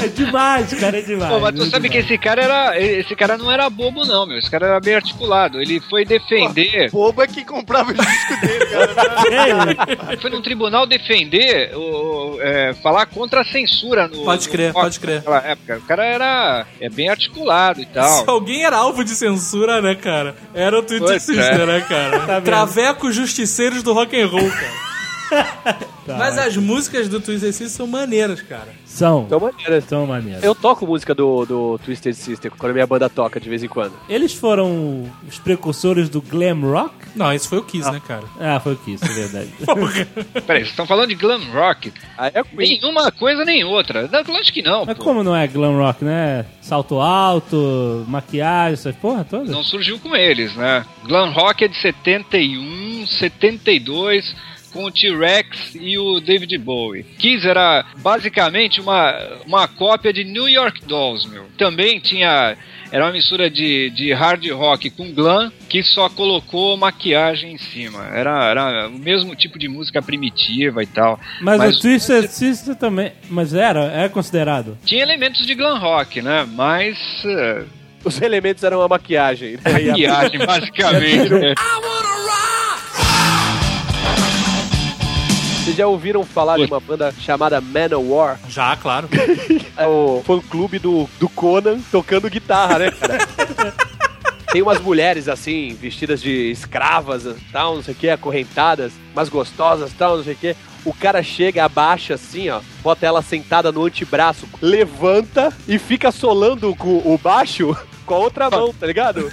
É demais, cara, é demais. Pô, mas tu é sabe que demais. esse cara era. Esse cara não era bobo, não, meu. Esse cara era bem articulado. Ele foi defender. Pô, bobo é que comprava o disco dele, cara. Ele foi num tribunal defender, o, é, falar contra a censura no. Pode crer, no pode crer. Naquela época. O cara era é, bem articulado e Se tal. alguém era alvo de censura, né, cara? Era o Twisted Pois Sister, é. né, cara? Tá vendo? Travecos justiceiros do rock and roll, cara. Tá, Mas as músicas do Twisted Sister são maneiras, cara. São. Então, maneira. São maneiras. Eu toco música do, do Twisted Sister quando a minha banda toca de vez em quando. Eles foram os precursores do glam rock? Não, esse foi o Kiss, né, cara? Ah, foi o que isso, é verdade. Peraí, vocês estão falando de glam rock? Aí é Queen. Nenhuma coisa nem outra. Não, lógico que não. Mas pô. como não é glam rock, né? Salto alto, maquiagem, essas porra toda? Não surgiu com eles, né? Glam rock é de setenta e um, setenta e dois. Com o T-Rex e o David Bowie. Kiss era basicamente uma, uma cópia de New York Dolls, meu. Também tinha... Era uma mistura de, de hard rock com glam, que só colocou maquiagem em cima. Era, era o mesmo tipo de música primitiva e tal. Mas, Mas o Twisted Sister também... Mas era? É considerado? tinha elementos de glam rock, né? Mas... Uh, Os elementos eram a maquiagem. Né? E a- maquiagem, basicamente. né? Vocês já ouviram falar de uma banda chamada Manowar? Já, claro. É o fã-clube do, do Conan tocando guitarra, né, cara? Tem umas mulheres, assim, vestidas de escravas, tal, não sei o que, acorrentadas, mas gostosas, tal, não sei o que. O cara chega, abaixa assim, ó, bota ela sentada no antebraço, levanta e fica solando com o baixo com a outra mão, tá ligado?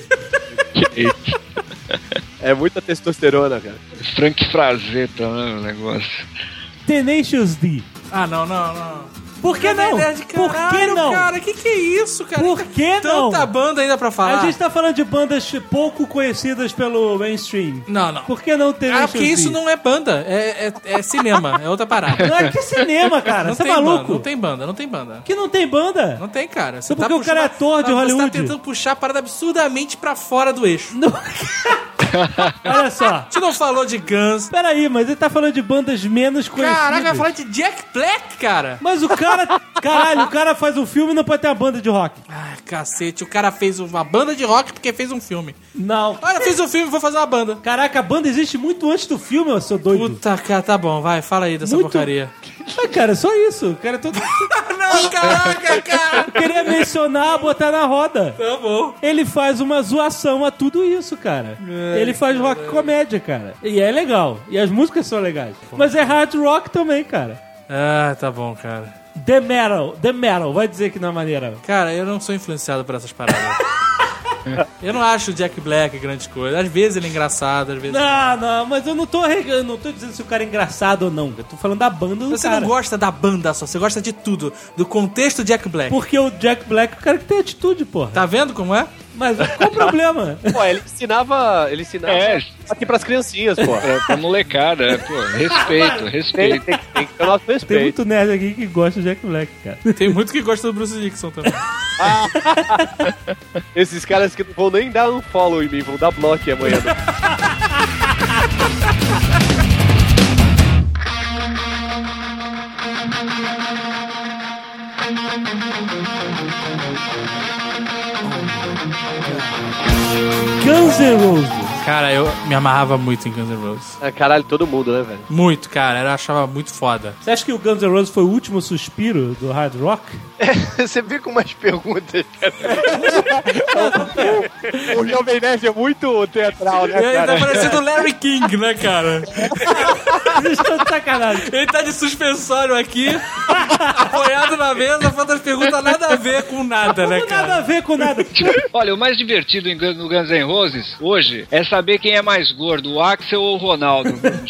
É muita testosterona, cara. Frank Frazetta, né, o negócio. Tenacious D. Ah, não, não, não. Por que não? Verdade, Por que caralho, não? cara, que que é isso, cara? Por que não? Tanta banda ainda pra falar. A gente tá falando de bandas pouco conhecidas pelo mainstream. Não, não. Por que não Tenacious Ah, porque D? isso não é banda, é, é, é cinema, é outra parada. Não é que é cinema, cara. Não Você é tem maluco? banda, não tem banda, não tem banda. Que não tem banda? Não tem, cara. Você Só porque o cara é ator de Você Hollywood. tá tentando puxar a parada absurdamente pra fora do eixo. Não. Olha só. A gente não falou de Guns. Peraí, mas ele tá falando de bandas menos conhecidas. Caraca, vai falar de Jack Black, cara. Mas o cara... Caralho, o cara faz um filme e não pode ter uma banda de rock. Ai, cacete, o cara fez uma banda de rock porque fez um filme. Não. Olha, fez um filme, vou fazer uma banda. Caraca, a banda existe muito antes do filme, ô seu doido. Puta, cara, tá bom, vai, fala aí dessa Muito- porcaria. Ah, cara, é só isso. O cara é todo... Não, caraca, cara. Eu queria mencionar, botar na roda. Tá bom. Ele faz uma zoação a tudo isso, cara. Ele faz rock comédia, cara. E é legal. E as músicas são legais. Mas é hard rock também, cara. Ah, tá bom, cara. The Metal. The Metal. Vai dizer que não é maneira. Cara, eu não sou influenciado por essas paradas. Eu não acho o Jack Black grande coisa. Às vezes ele é engraçado, às vezes... Não, não, mas eu não tô, reg- eu não tô dizendo se o cara é engraçado ou não. Eu tô falando da banda do Você cara. não gosta da banda só, você gosta de tudo. Do contexto Jack Black. Porque o Jack Black é o cara que tem atitude, porra. Tá vendo como é? Mas qual o problema? Pô, ele ensinava. Ele ensinava É. aqui pras criancinhas, pô. Pra, pra molecada, é, pô, respeito, Tem, respeito. tem, tem que ter o nosso Tem respeito. muito nerd aqui que gosta de Jack Black, cara. Tem muito que gosta do Bruce Dickinson também. Esses caras que não vão nem dar um follow em mim, vão dar bloco amanhã. Guns N' Roses. Cara, eu me amarrava muito em Guns N' Roses. Ah, caralho, todo mundo, né, velho? Muito, cara. Eu achava muito foda. Você acha que o Guns N' Roses foi o último suspiro do hard rock? Você vê com umas perguntas, cara. O Jovem Nerd é muito teatral, né, Ele tá cara? parecendo o Larry King, né, cara? Vocês estão de sacanagem. Ele tá de suspensório aqui, apoiado na mesa, fazendo as perguntas nada a ver com nada, né, Não tem nada a cara? ver com nada. Olha, o mais divertido em Gun- no Guns N' Roses hoje é saber quem é mais gordo, o Axel ou o Ronaldo.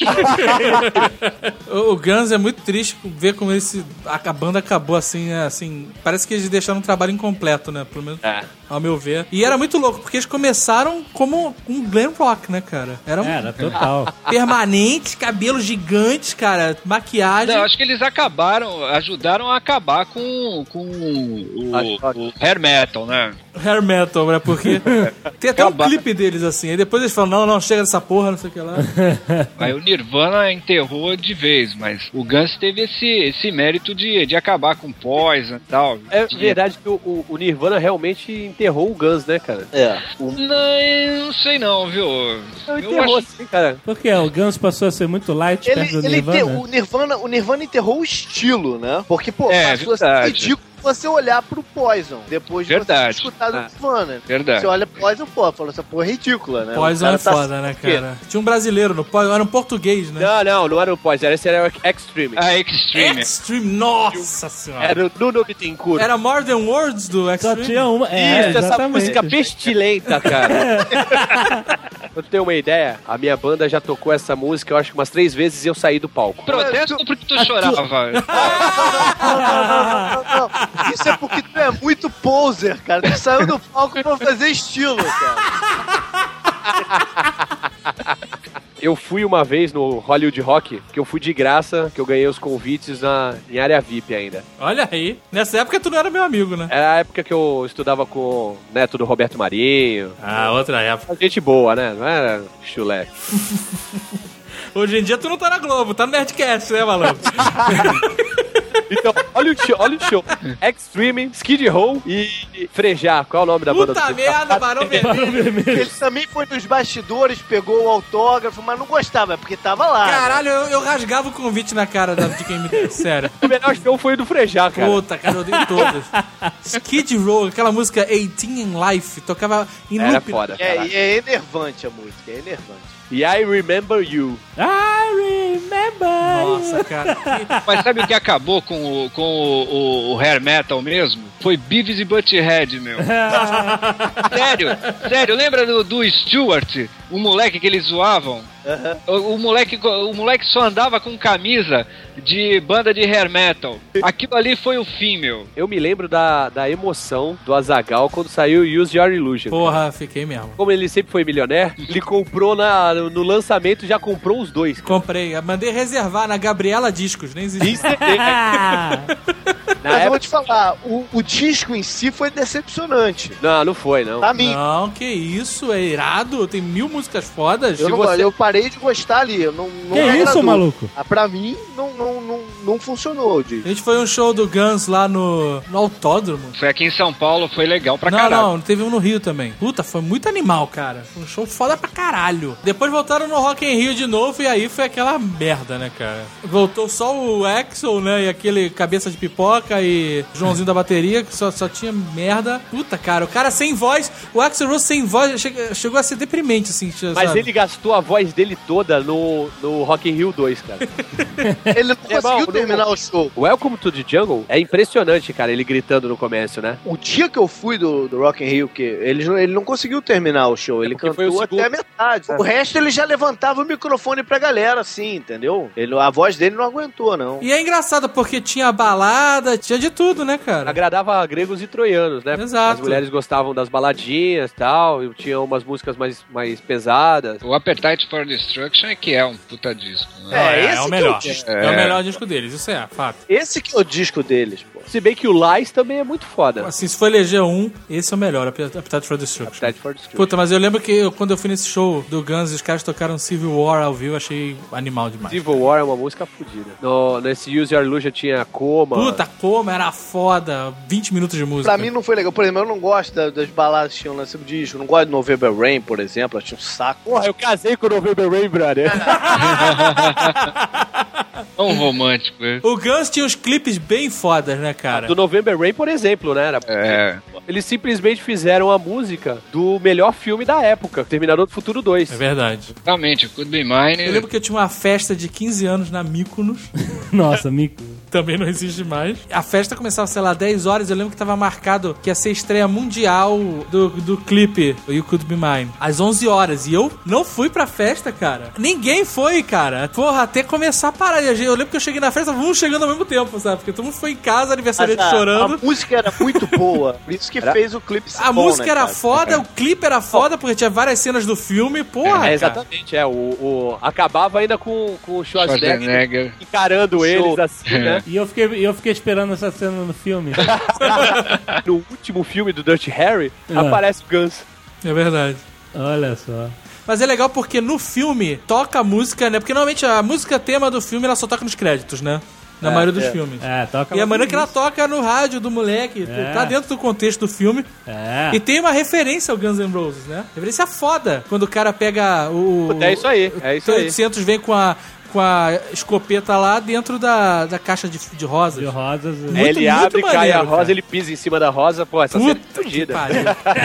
O o Guns é muito triste ver como esse, a, a banda acabou assim, né, assim, parece que eles deixaram um trabalho incompleto, né, pelo menos É. ao meu ver. E era muito louco, porque eles começaram como um glam rock, né, cara? Era um Era, total. permanente, cabelos gigantes, cara, maquiagem. Não, acho que eles acabaram, ajudaram a acabar com, com o, Acho- o hair metal, né? Hair metal, né? Porque tem até um Acabar. clipe deles assim. Aí depois eles falam, não, não, chega dessa porra, não sei o que lá. Aí o Nirvana enterrou de vez, mas o Guns teve esse, esse mérito de, de acabar com Poison e tal. É de... verdade que o, o, o Nirvana realmente enterrou o Guns, né, cara? É. Não, não sei não, viu? Não, Eu enterrou acho... assim, cara. Por quê? O Guns passou a ser muito light Ele, perto do ele Nirvana? enter- o, Nirvana, o Nirvana enterrou o estilo, né? Porque, pô, É, passou a ser verdade. ridículo você olhar pro Poison depois de Verdade. você ter escutado o Ah. Nirvana. Verdade. Você olha Poison, pô, falou, essa porra é ridícula, né? Poison O cara é tá- foda, né, cara? Tinha um brasileiro no Poison, era um português, né? Não, não, não era o Poison, esse era o Extreme. A Extreme. Extreme, nossa senhora. Era o Nuno Bittencourt. Era More Than Words do Só Extreme? tinha uma. É, Isso, essa exatamente. música pestilenta, cara. Pra tu ter uma ideia, a minha banda já tocou essa música, eu acho que umas três vezes e eu saí do palco. Protesto porque tu chorava. Não, não, não, não. Isso é porque tu é muito poser, cara. Tu saiu do palco pra fazer estilo, cara. Eu fui uma vez no Hollywood Rock, que eu fui de graça, que eu ganhei os convites na, em área V I P ainda. Olha aí. Nessa época tu não era meu amigo, né? Era a época que eu estudava com o neto do Roberto Marinho. Ah, outra época. Gente boa, né? Não era chulé. Hoje em dia tu não tá na Globo, tá no Nerdcast, né, maluco? Então, olha o show, olha o show. Extreme, Skid Row e Frejar. Qual é o nome da banda? Puta do merda, Barão Vermelho. Ele também foi nos bastidores, pegou o autógrafo, mas não gostava, é porque tava lá. Caralho, eu, eu rasgava o convite na cara da- de quem me deu, sério. O melhor show foi o do Frejar, cara. Puta, cara, eu odeio todas. Skid Row, aquela música eighteen in Life, tocava em Era loop. foda. É, caralho. e é enervante a música, é enervante. E I Remember You. I remember. Nossa, cara. Mas sabe o que acabou com o, com o, o, o hair metal mesmo? Foi Beavis e Butthead, meu. Sério, sério, lembra do, do Stewart, o moleque que eles zoavam? Uhum. O, o, moleque, o moleque só andava com camisa de banda de hair metal. Aquilo ali foi o fim, meu. Eu me lembro da, da emoção do Azaghal quando saiu Use Your Illusion. Porra, fiquei mesmo. Como ele sempre foi milionaire, ele comprou na, no, no lançamento, já comprou os dois. cara. Comprei, mandei reservar na Gabriela Discos, nem existe. Isso é- Ah, Na Mas eu época... vou te falar, o, o disco em si foi decepcionante. Não, não foi, não. Pra mim. Não, que isso, é irado, tem mil músicas fodas. Eu, não, você- eu parei de gostar ali. Eu não, não que me isso, agradou. maluco? Ah, pra mim, não, não, não, não funcionou o disco. A gente foi um show do Guns lá no, no Autódromo. Foi aqui em São Paulo, foi legal pra não, caralho. não, teve um no Rio também. Puta, foi muito animal, cara. Foi um show foda pra caralho. Depois voltaram no Rock in Rio de novo e aí foi aquela merda, né, cara? Voltou só o Axl, né, e aquele cabeça de pipoca e Joãozinho da bateria, que só, só tinha merda. Puta, cara, o cara sem voz, o Axl Rose sem voz che- chegou a ser deprimente, assim, Mas sabe? ele gastou a voz dele toda no, no Rock in Rio dois, cara. Ele não É, conseguiu bom, terminar não- o show. Welcome to the Jungle é impressionante, cara, ele gritando no começo, né? O dia que eu fui do, do Rock in Rio, que ele, ele não conseguiu terminar o show, ele porque foi o cantou segundo. até a metade. O resto ele já levantava o microfone pra galera, assim, entendeu? Ele, a voz dele não aguentou, não. E é engraçado porque tinha balada, tinha de tudo, né, cara? Agradava gregos e troianos, né? Exato. As mulheres gostavam das baladinhas e tal, e tinha umas músicas mais, mais pesadas. O Appetite for Destruction é que é um puta disco. Né? É, é, esse o que melhor. é o disco. É. o melhor disco deles, isso é, fato. Esse que é o disco deles, pô. Se bem que o Lies também é muito foda. Assim, se for eleger um, esse é o melhor, Appetite for Destruction. Appetite for Destruction. Puta, mas eu lembro que eu, quando eu fui nesse show do Guns, os caras tocaram Civil War ao vivo, achei animal demais. Civil War é uma música fodida. No, nesse Use Your Illusion tinha Coma. Puta, como era foda, vinte minutos de música. Pra mim não foi legal. Por exemplo, eu não gosto da- das baladas que tinham nesse disco. Eu não gosto de November Rain, por exemplo. Achei um saco. Porra, eu casei com o November Rain, brother. Tão romântico, né? O Guns tinha uns clipes bem fodas, né, cara? Do November Rain, por exemplo, né? Era... É. Eles simplesmente fizeram a música do melhor filme da época, Terminador do Futuro dois. É verdade. Realmente, o Could Be Mine. Eu lembro que eu tinha uma festa de quinze anos na Mykonos. Nossa, mico. Também não existe mais. A festa começava, sei lá, dez horas. Eu lembro que tava marcado que ia ser estreia mundial do, do clipe You Could Be Mine. Às onze horas. E eu não fui pra festa, cara. Ninguém foi, cara. Porra, até começar a parar. Eu lembro que eu cheguei na festa, vamos chegando ao mesmo tempo, sabe? Porque todo mundo foi em casa, aniversariante Mas a, chorando. a música era muito boa. Por isso que fez o clipe ser A bom, música né, era cara? foda, o clipe era foda, porque tinha várias cenas do filme. Porra, É, cara. exatamente, é. O, o- acabava ainda com, com o Schwarzenegger Schwarzenegger. encarando Show. eles assim, né? E eu fiquei, eu fiquei esperando essa cena no filme. No último filme do Dirty Harry, Ah. aparece o Guns. É verdade. Olha só. Mas é legal porque no filme toca a música, né? Porque normalmente a música tema do filme ela só toca nos créditos, né? Na É, maioria dos é. filmes. É, toca E a lá maneira no que ela início. toca no rádio do moleque, É. tá dentro do contexto do filme. É. E tem uma referência ao Guns N' Roses, né? Referência foda. Quando o cara pega o... Puta, é isso aí, é isso o aí. oitocentos vem com a, com a escopeta lá dentro da, da caixa de, de rosas. De rosas. Muito, Aí ele muito abre, cai maneiro, a rosa, cara. ele pisa em cima da rosa. Pô, essa cena é Puta que fodida. pariu.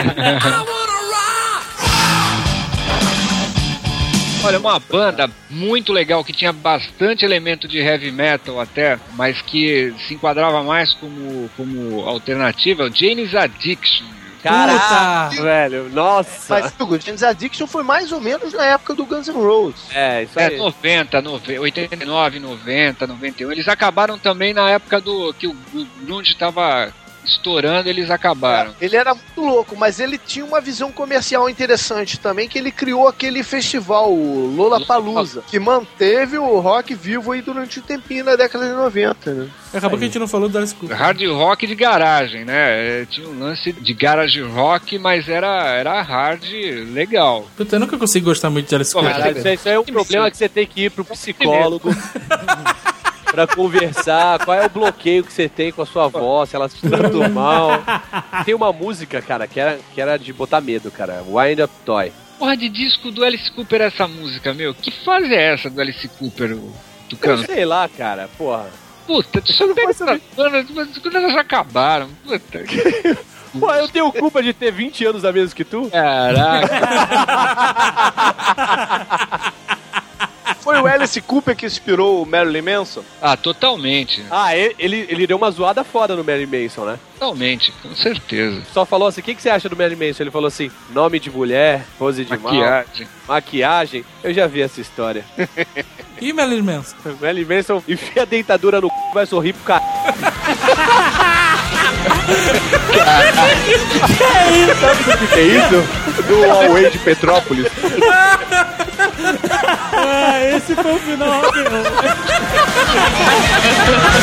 Olha, uma banda muito legal que tinha bastante elemento de heavy metal até, mas que se enquadrava mais como, como alternativa, é o Jane's Addiction. Caraca, velho, nossa. Mas, Hugo, James Addiction foi mais ou menos na época do Guns N' Roses. É, isso É, aí. noventa, nove- oitenta e nove, noventa, noventa e um. Eles acabaram também na época do que o o grunge tava estourando, eles acabaram. Ele era muito louco, mas ele tinha uma visão comercial interessante também, que ele criou aquele festival, o Lollapalooza, que manteve o rock vivo aí durante um tempinho na década de noventa, né? Acabou que a gente não falou do Alice Cooper. Hard rock de garagem, né? É, tinha um lance de garage rock, mas era, era hard legal. Puta, eu nunca consigo gostar muito de Alice Pô, Cooper. mas Caralho, isso, aí- isso aí é um problema que você tem que ir pro psicólogo pra conversar. Qual é o bloqueio que você tem com a sua voz, se ela se tratou mal. Tem uma música, cara, que era, que era de botar medo, cara. Wind Up Toy. Porra de disco do Alice Cooper essa música, meu. Que fase é essa do Alice Cooper, o Eu Tucano? sei lá, cara, porra. Puta, tu só pega essas bandas, mas quando elas acabaram. Puta. Pô, eu tenho culpa de ter vinte anos a mesmo que tu? Caraca. Foi o Alice Cooper que inspirou o Marilyn Manson? Ah, totalmente. Ah, ele, ele, ele deu uma zoada foda no Marilyn Manson, né? Totalmente, com certeza. Só falou assim, o que, que você acha do Marilyn Manson? Ele falou assim, nome de mulher, pose de mal, Maquiagem. maquiagem. Eu já vi essa história. E Marilyn Manson? O Marilyn Manson enfia a dentadura no c... vai sorrir pro cara. Sabe do que é isso? Do Huawei de Petrópolis. Ah, esse foi o final rock and roll.